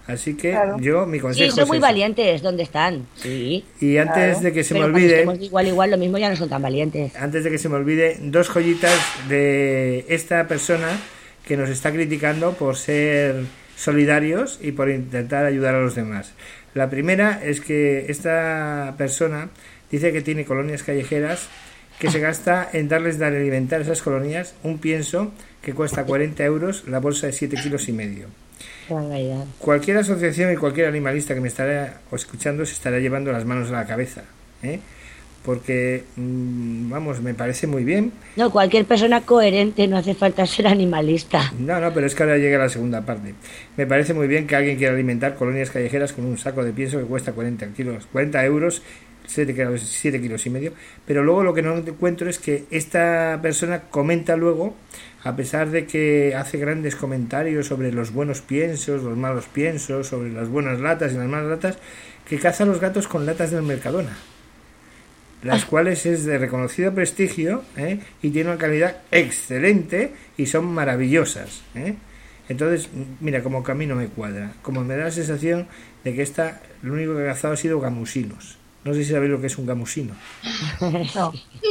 Así que claro. yo, mi consejo sí, son es muy eso. valientes donde están. Sí. Y antes claro. de que se Pero me olvide... Igual, igual, lo mismo ya no son tan valientes. Antes de que se me olvide, dos joyitas de esta persona que nos está criticando por ser solidarios y por intentar ayudar a los demás. La primera es que esta persona dice que tiene colonias callejeras que se gasta en darles de alimentar a esas colonias un pienso que cuesta cuarenta euros la bolsa de siete kilos y medio. Cualquier asociación y cualquier animalista que me estará escuchando se estará llevando las manos a la cabeza, ¿eh? Porque, mmm, vamos, me parece muy bien. No, cualquier persona coherente, no hace falta ser animalista. No, no, pero es que ahora llega la segunda parte. Me parece muy bien que alguien quiera alimentar colonias callejeras con un saco de pienso que cuesta cuarenta kilos, cuarenta euros, siete kilos y medio, pero luego lo que no encuentro es que esta persona comenta luego, a pesar de que hace grandes comentarios sobre los buenos piensos, los malos piensos, sobre las buenas latas y las malas latas, que caza a los gatos con latas del Mercadona, las cuales es de reconocido prestigio, ¿eh? Y tiene una calidad excelente y son maravillosas, ¿eh? Entonces, mira, como que a mí no me cuadra, como me da la sensación de que esta, lo único que ha cazado ha sido gamusinos. No sé si sabéis lo que es un gamusino. No.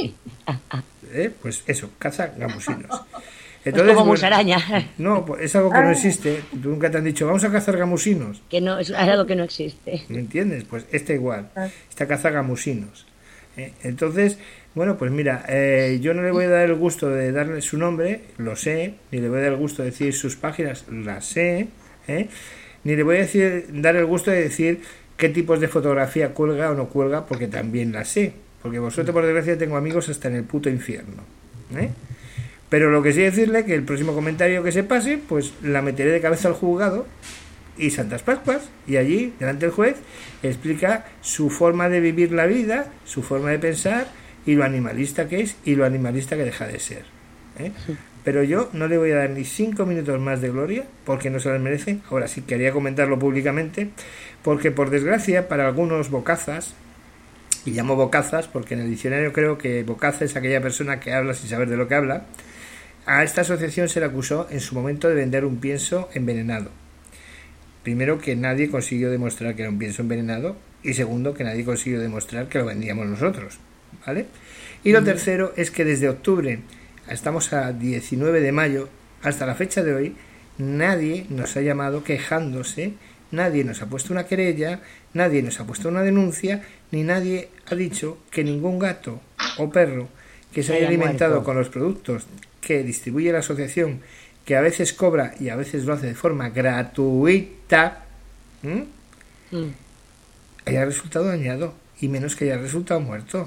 ¿Eh? Pues eso, caza gamusinos. Entonces, es como bueno, musaraña. No, es algo que no existe. Nunca te han dicho, vamos a cazar gamusinos. Que no, es algo que no existe. ¿Me entiendes? Pues esta igual. Esta caza gamusinos. ¿Eh? Entonces, bueno, pues mira, eh, yo no le voy a dar el gusto de darle su nombre, lo sé, ni le voy a dar el gusto de decir sus páginas, las sé, ¿eh? Ni le voy a decir, dar el gusto de decir qué tipos de fotografía cuelga o no cuelga, porque también la sé, porque vosotros por desgracia tengo amigos hasta en el puto infierno, ¿eh? Pero lo que sí decirle que el próximo comentario que se pase, pues la meteré de cabeza al juzgado y Santas Pascuas, y allí delante del juez explica su forma de vivir la vida, su forma de pensar y lo animalista que es y lo animalista que deja de ser, ¿eh? Pero yo no le voy a dar ni cinco minutos más de gloria porque no se las merece. Ahora sí quería comentarlo públicamente, porque por desgracia para algunos bocazas, y llamo bocazas porque en el diccionario creo que bocaza es aquella persona que habla sin saber de lo que habla, a esta asociación se le acusó en su momento de vender un pienso envenenado. Primero, que nadie consiguió demostrar que era un pienso envenenado, y segundo, que nadie consiguió demostrar que lo vendíamos nosotros, ¿vale? Y lo mm. tercero es que desde octubre, estamos a diecinueve de mayo, hasta la fecha de hoy, nadie nos ha llamado quejándose, nadie nos ha puesto una querella, nadie nos ha puesto una denuncia, ni nadie ha dicho que ningún gato o perro que se haya alimentado muerto con los productos que distribuye la asociación, que a veces cobra y a veces lo hace de forma gratuita, ¿m? Mm. haya resultado dañado, y menos que haya resultado muerto,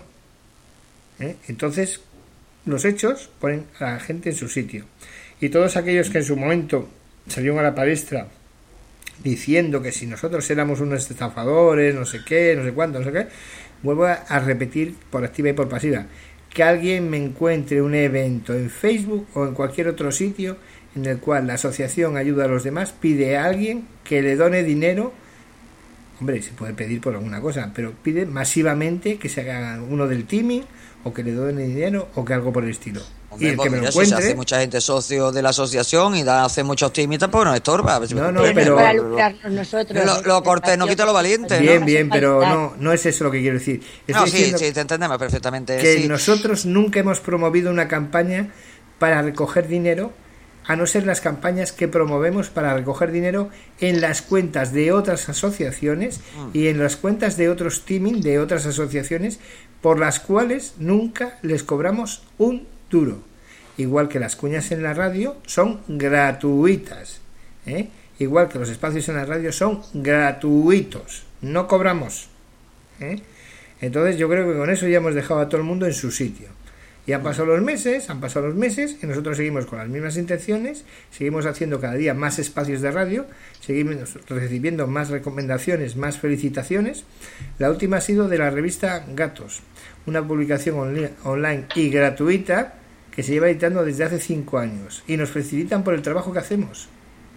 ¿eh? Entonces, los hechos ponen a la gente en su sitio. Y todos aquellos que en su momento salieron a la palestra diciendo que si nosotros éramos unos estafadores, no sé qué, no sé cuánto, no sé qué, vuelvo a repetir por activa y por pasiva, que alguien me encuentre un evento en Facebook o en cualquier otro sitio en el cual la asociación ayuda a los demás, pide a alguien que le done dinero. Hombre, se puede pedir por alguna cosa, pero pide masivamente que se haga uno del teaming, o que le done dinero, o que algo por el estilo. Hombre, y el pues que me mira, lo encuentre, si se hace mucha gente socio de la asociación y da, hace muchos teamitas, pues nos estorba. A ver si no, no, pero para lucrarnos nosotros. Lo, lo cortés no quita lo valiente. Bien, ¿no? bien, pero no, no es eso lo que quiero decir. Estoy no, sí, sí, te entendemos perfectamente. Que sí. Nosotros nunca hemos promovido una campaña para recoger dinero, a no ser las campañas que promovemos para recoger dinero en las cuentas de otras asociaciones mm. y en las cuentas de otros teaming de otras asociaciones, por las cuales nunca les cobramos un duro. Igual que las cuñas en la radio son gratuitas, ¿eh? Igual que los espacios en la radio son gratuitos, no cobramos, ¿eh? Entonces yo creo que con eso ya hemos dejado a todo el mundo en su sitio. Y han pasado los meses, han pasado los meses, y nosotros seguimos con las mismas intenciones, seguimos haciendo cada día más espacios de radio, seguimos recibiendo más recomendaciones, más felicitaciones. La última ha sido de la revista Gatos, una publicación onli- online y gratuita que se lleva editando desde hace cinco años, y nos felicitan por el trabajo que hacemos.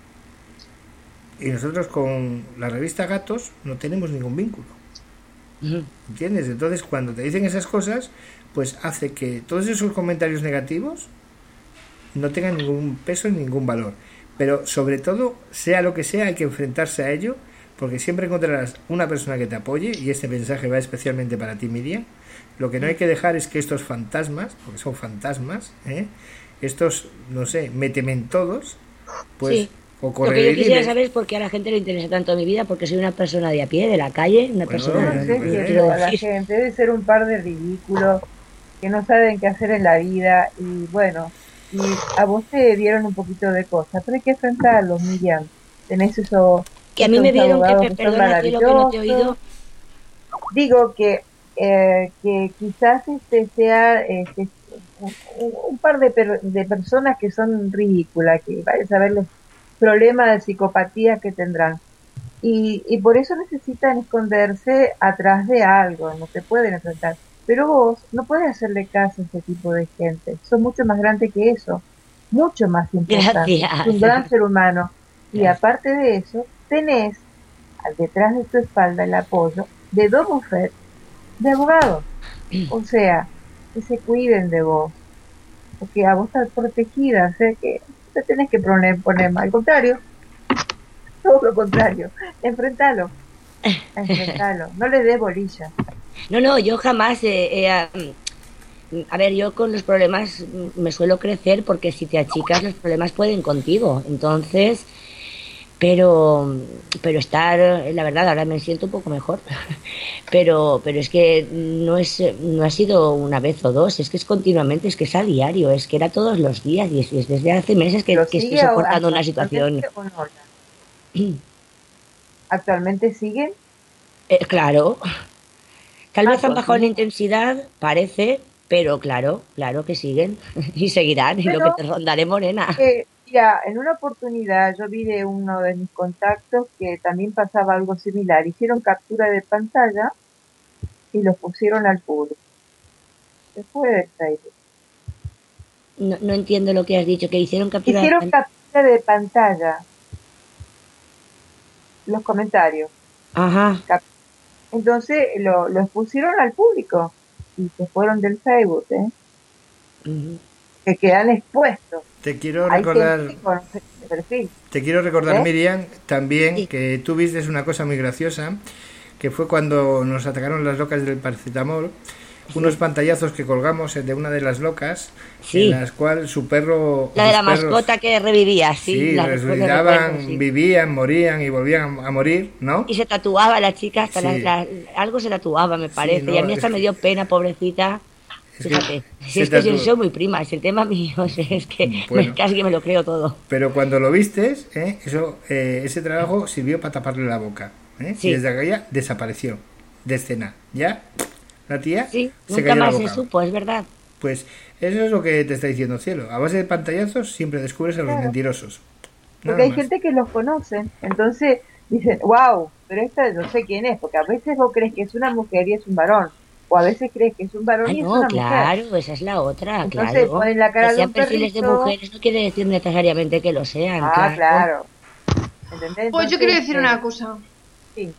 Y nosotros con la revista Gatos no tenemos ningún vínculo. ¿Entiendes? Entonces, cuando te dicen esas cosas, pues hace que todos esos comentarios negativos no tengan ningún peso ni ningún valor. pero sobre todo, sea lo que sea, hay que enfrentarse a ello, porque siempre encontrarás una persona que te apoye, y este mensaje va especialmente para ti, Miriam. Lo que no hay que dejar es que estos fantasmas, porque son fantasmas, ¿eh? estos, no sé, métementodos, pues... Sí. Lo que yo quisiera saber es por qué a la gente le interesa tanto mi vida, porque soy una persona de a pie, de la calle, una bueno, persona... No sé qué es a la gente, debe ser un par de ridículos que no saben qué hacer en la vida, y bueno, y a vos te dieron un poquito de cosas, pero hay que enfrentarlos, Miriam. Tenés eso... Que a mí me vieron que, perdona, que lo que no te he oído... Digo que, eh, que quizás este sea... Este, un, un par de, per, de personas que son ridículas, que vayas a verles problemas de psicopatía que tendrán, y, y por eso necesitan esconderse atrás de algo, no se pueden enfrentar, pero vos no puedes hacerle caso a ese tipo de gente, sos mucho más grande que eso, mucho más importante. Gracias. Es un gran ser humano, y Gracias. Aparte de eso tenés detrás de tu espalda el apoyo de dos bufetes de abogados, o sea, que se cuiden de vos, porque a vos estás protegida, o sea que te tenés que poner, poner mal. Al contrario, todo lo contrario, enfrentalo, enfrentalo, no le des bolilla. No, no, yo jamás, eh, eh, a ver, yo con los problemas me suelo crecer, porque si te achicas los problemas pueden contigo, entonces, pero, pero estar, la verdad, ahora me siento un poco mejor, pero, pero es que no es, no ha sido una vez o dos, es que es continuamente, es que es a diario, es que era todos los días, y es, es desde hace meses que, que estoy soportando una situación. ¿Actualmente siguen? Eh, claro, tal ah, vez han bajado en intensidad, parece, pero claro, claro que siguen y seguirán, pero, y lo que te rondaré, morena. Eh, Mira, en una oportunidad yo vi de uno de mis contactos que también pasaba algo similar. Hicieron captura de pantalla y los pusieron al público. Se fue de Facebook. No, no entiendo lo que has dicho, que hicieron captura hicieron de pantalla. Captura de pantalla. Los comentarios. Ajá. Cap Entonces lo, los pusieron al público y se fueron del Facebook, ¿eh? Uh-huh. Que quedan expuestos. Te quiero recordar, te quiero recordar, ¿Eh? Miriam, también sí. que tú viste una cosa muy graciosa, que fue cuando nos atacaron las locas del paracetamol, sí. unos pantallazos que colgamos de una de las locas, sí. en las cuales su perro... La de la perros, mascota que revivía, sí. Sí, la resucitaban, sí. vivían, morían y volvían a morir, ¿no? Y se tatuaba la chica, hasta sí. la, la, algo se tatuaba, me parece, sí, no, y a mí hasta me dio pena, pobrecita. Fíjate, si es que yo soy muy prima, es el tema mío, es que bueno, me, casi que me lo creo todo. Pero cuando lo vistes, ¿eh? Eso, eh, ese trabajo sirvió para taparle la boca, ¿eh? Sí. Y desde aquella desapareció de escena. Ya, la tía sí, se nunca más se supo, es verdad. Pues eso es lo que te está diciendo Cielo. A base de pantallazos siempre descubres a los claro. mentirosos. Nada porque hay más. Gente que los conoce, entonces dicen, wow, pero esta no sé quién es, porque a veces vos crees que es una mujer y es un varón. O a veces crees que es un varón ah, y no, es una claro, mujer. Esa es la otra, entonces, claro. Ponen la cara que de sean un perfiles perrito. De mujeres no quiere decir necesariamente que lo sean. Ah, claro. claro. ¿Entendés? Pues yo quiero decir eh, una cosa. Sí.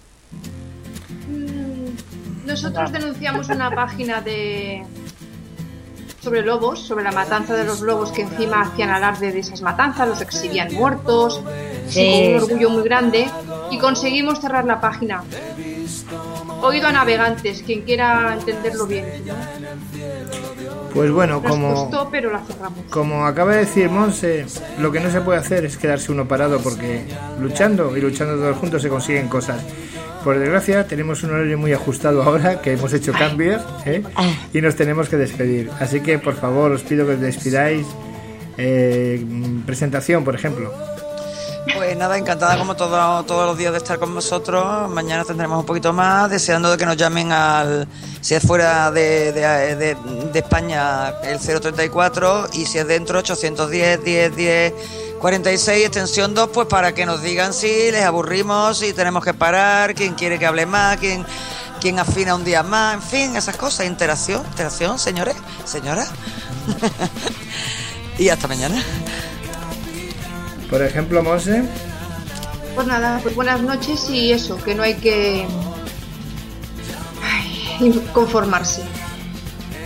Nosotros denunciamos una página de sobre lobos, sobre la matanza de los lobos, que encima hacían alarde de esas matanzas, los exhibían muertos, sí. con un orgullo muy grande, y conseguimos cerrar la página. Oído a navegantes, quien quiera entenderlo bien, ¿no? Pues bueno, Nos como costó, pero la cerramos. Como acaba de decir Monse, lo que no se puede hacer es quedarse uno parado, porque luchando y luchando todos juntos se consiguen cosas. Por desgracia tenemos un horario muy ajustado ahora, que hemos hecho cambios, ¿eh? y nos tenemos que despedir. Así que por favor os pido que os despidáis. Eh, presentación, por ejemplo. Pues nada, encantada como todo, todos los días de estar con vosotros. Mañana tendremos un poquito más, deseando de que nos llamen al, si es fuera de, de, de, de España, el cero treinta y cuatro, y si es dentro, ochocientos diez, diez, diez, cuarenta y seis, extensión dos, pues para que nos digan si les aburrimos, si tenemos que parar, quién quiere que hable más, quién, quién afina un día más, en fin, esas cosas, interacción, interacción, señores, señoras. Y hasta mañana. Por ejemplo, Monse. Pues nada, pues buenas noches, y eso, que no hay que ay, conformarse.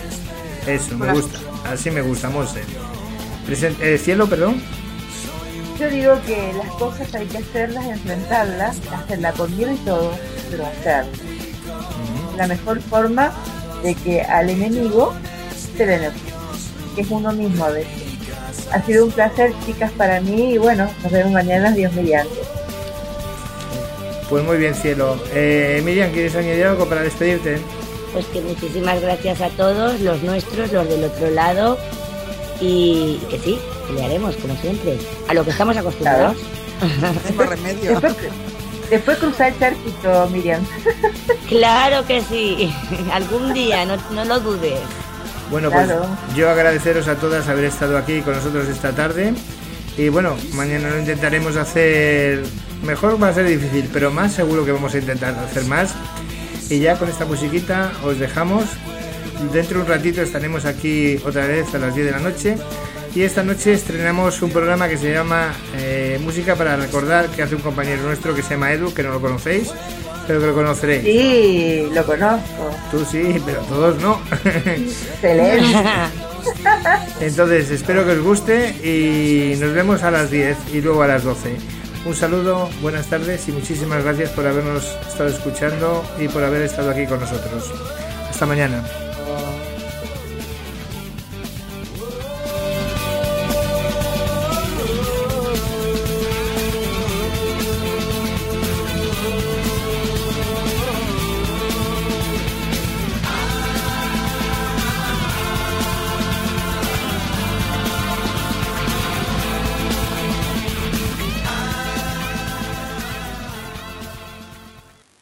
Eso, me gusta, así me gusta, Monse. Presen- eh, Cielo, perdón. Yo digo que las cosas hay que hacerlas, enfrentarlas, hacerla con miedo y todo, pero hacerlas. Uh-huh. La mejor forma de que al enemigo se le enoje, que es uno mismo a veces. Ha sido un placer, chicas, para mí, y bueno, nos vemos mañana, Dios mediante. Pues muy bien, cielo. Eh, Miriam, ¿quieres añadir algo para despedirte? Pues que muchísimas gracias a todos, los nuestros, los del otro lado, y que sí, que le haremos, como siempre, a lo que estamos acostumbrados. Claro. Después, remedio. Después, después cruzar el charquito, Miriam. Claro que sí, algún día, no, no lo dudes. Bueno, claro. Pues yo agradeceros a todas haber estado aquí con nosotros esta tarde. Y bueno, mañana lo intentaremos hacer mejor, va a ser difícil, pero más seguro que vamos a intentar hacer más. Y ya con esta musiquita os dejamos. Dentro de un ratito estaremos aquí otra vez a las diez de la noche. Y esta noche estrenamos un programa que se llama eh, Música para Recordar, que hace un compañero nuestro que se llama Edu, que no lo conocéis, pero que lo conoceréis. Sí, lo conozco. Tú sí, pero todos no. Excelente. Entonces espero que os guste y nos vemos a las diez y luego a las doce. Un saludo, buenas tardes y muchísimas gracias por habernos estado escuchando y por haber estado aquí con nosotros. Hasta mañana.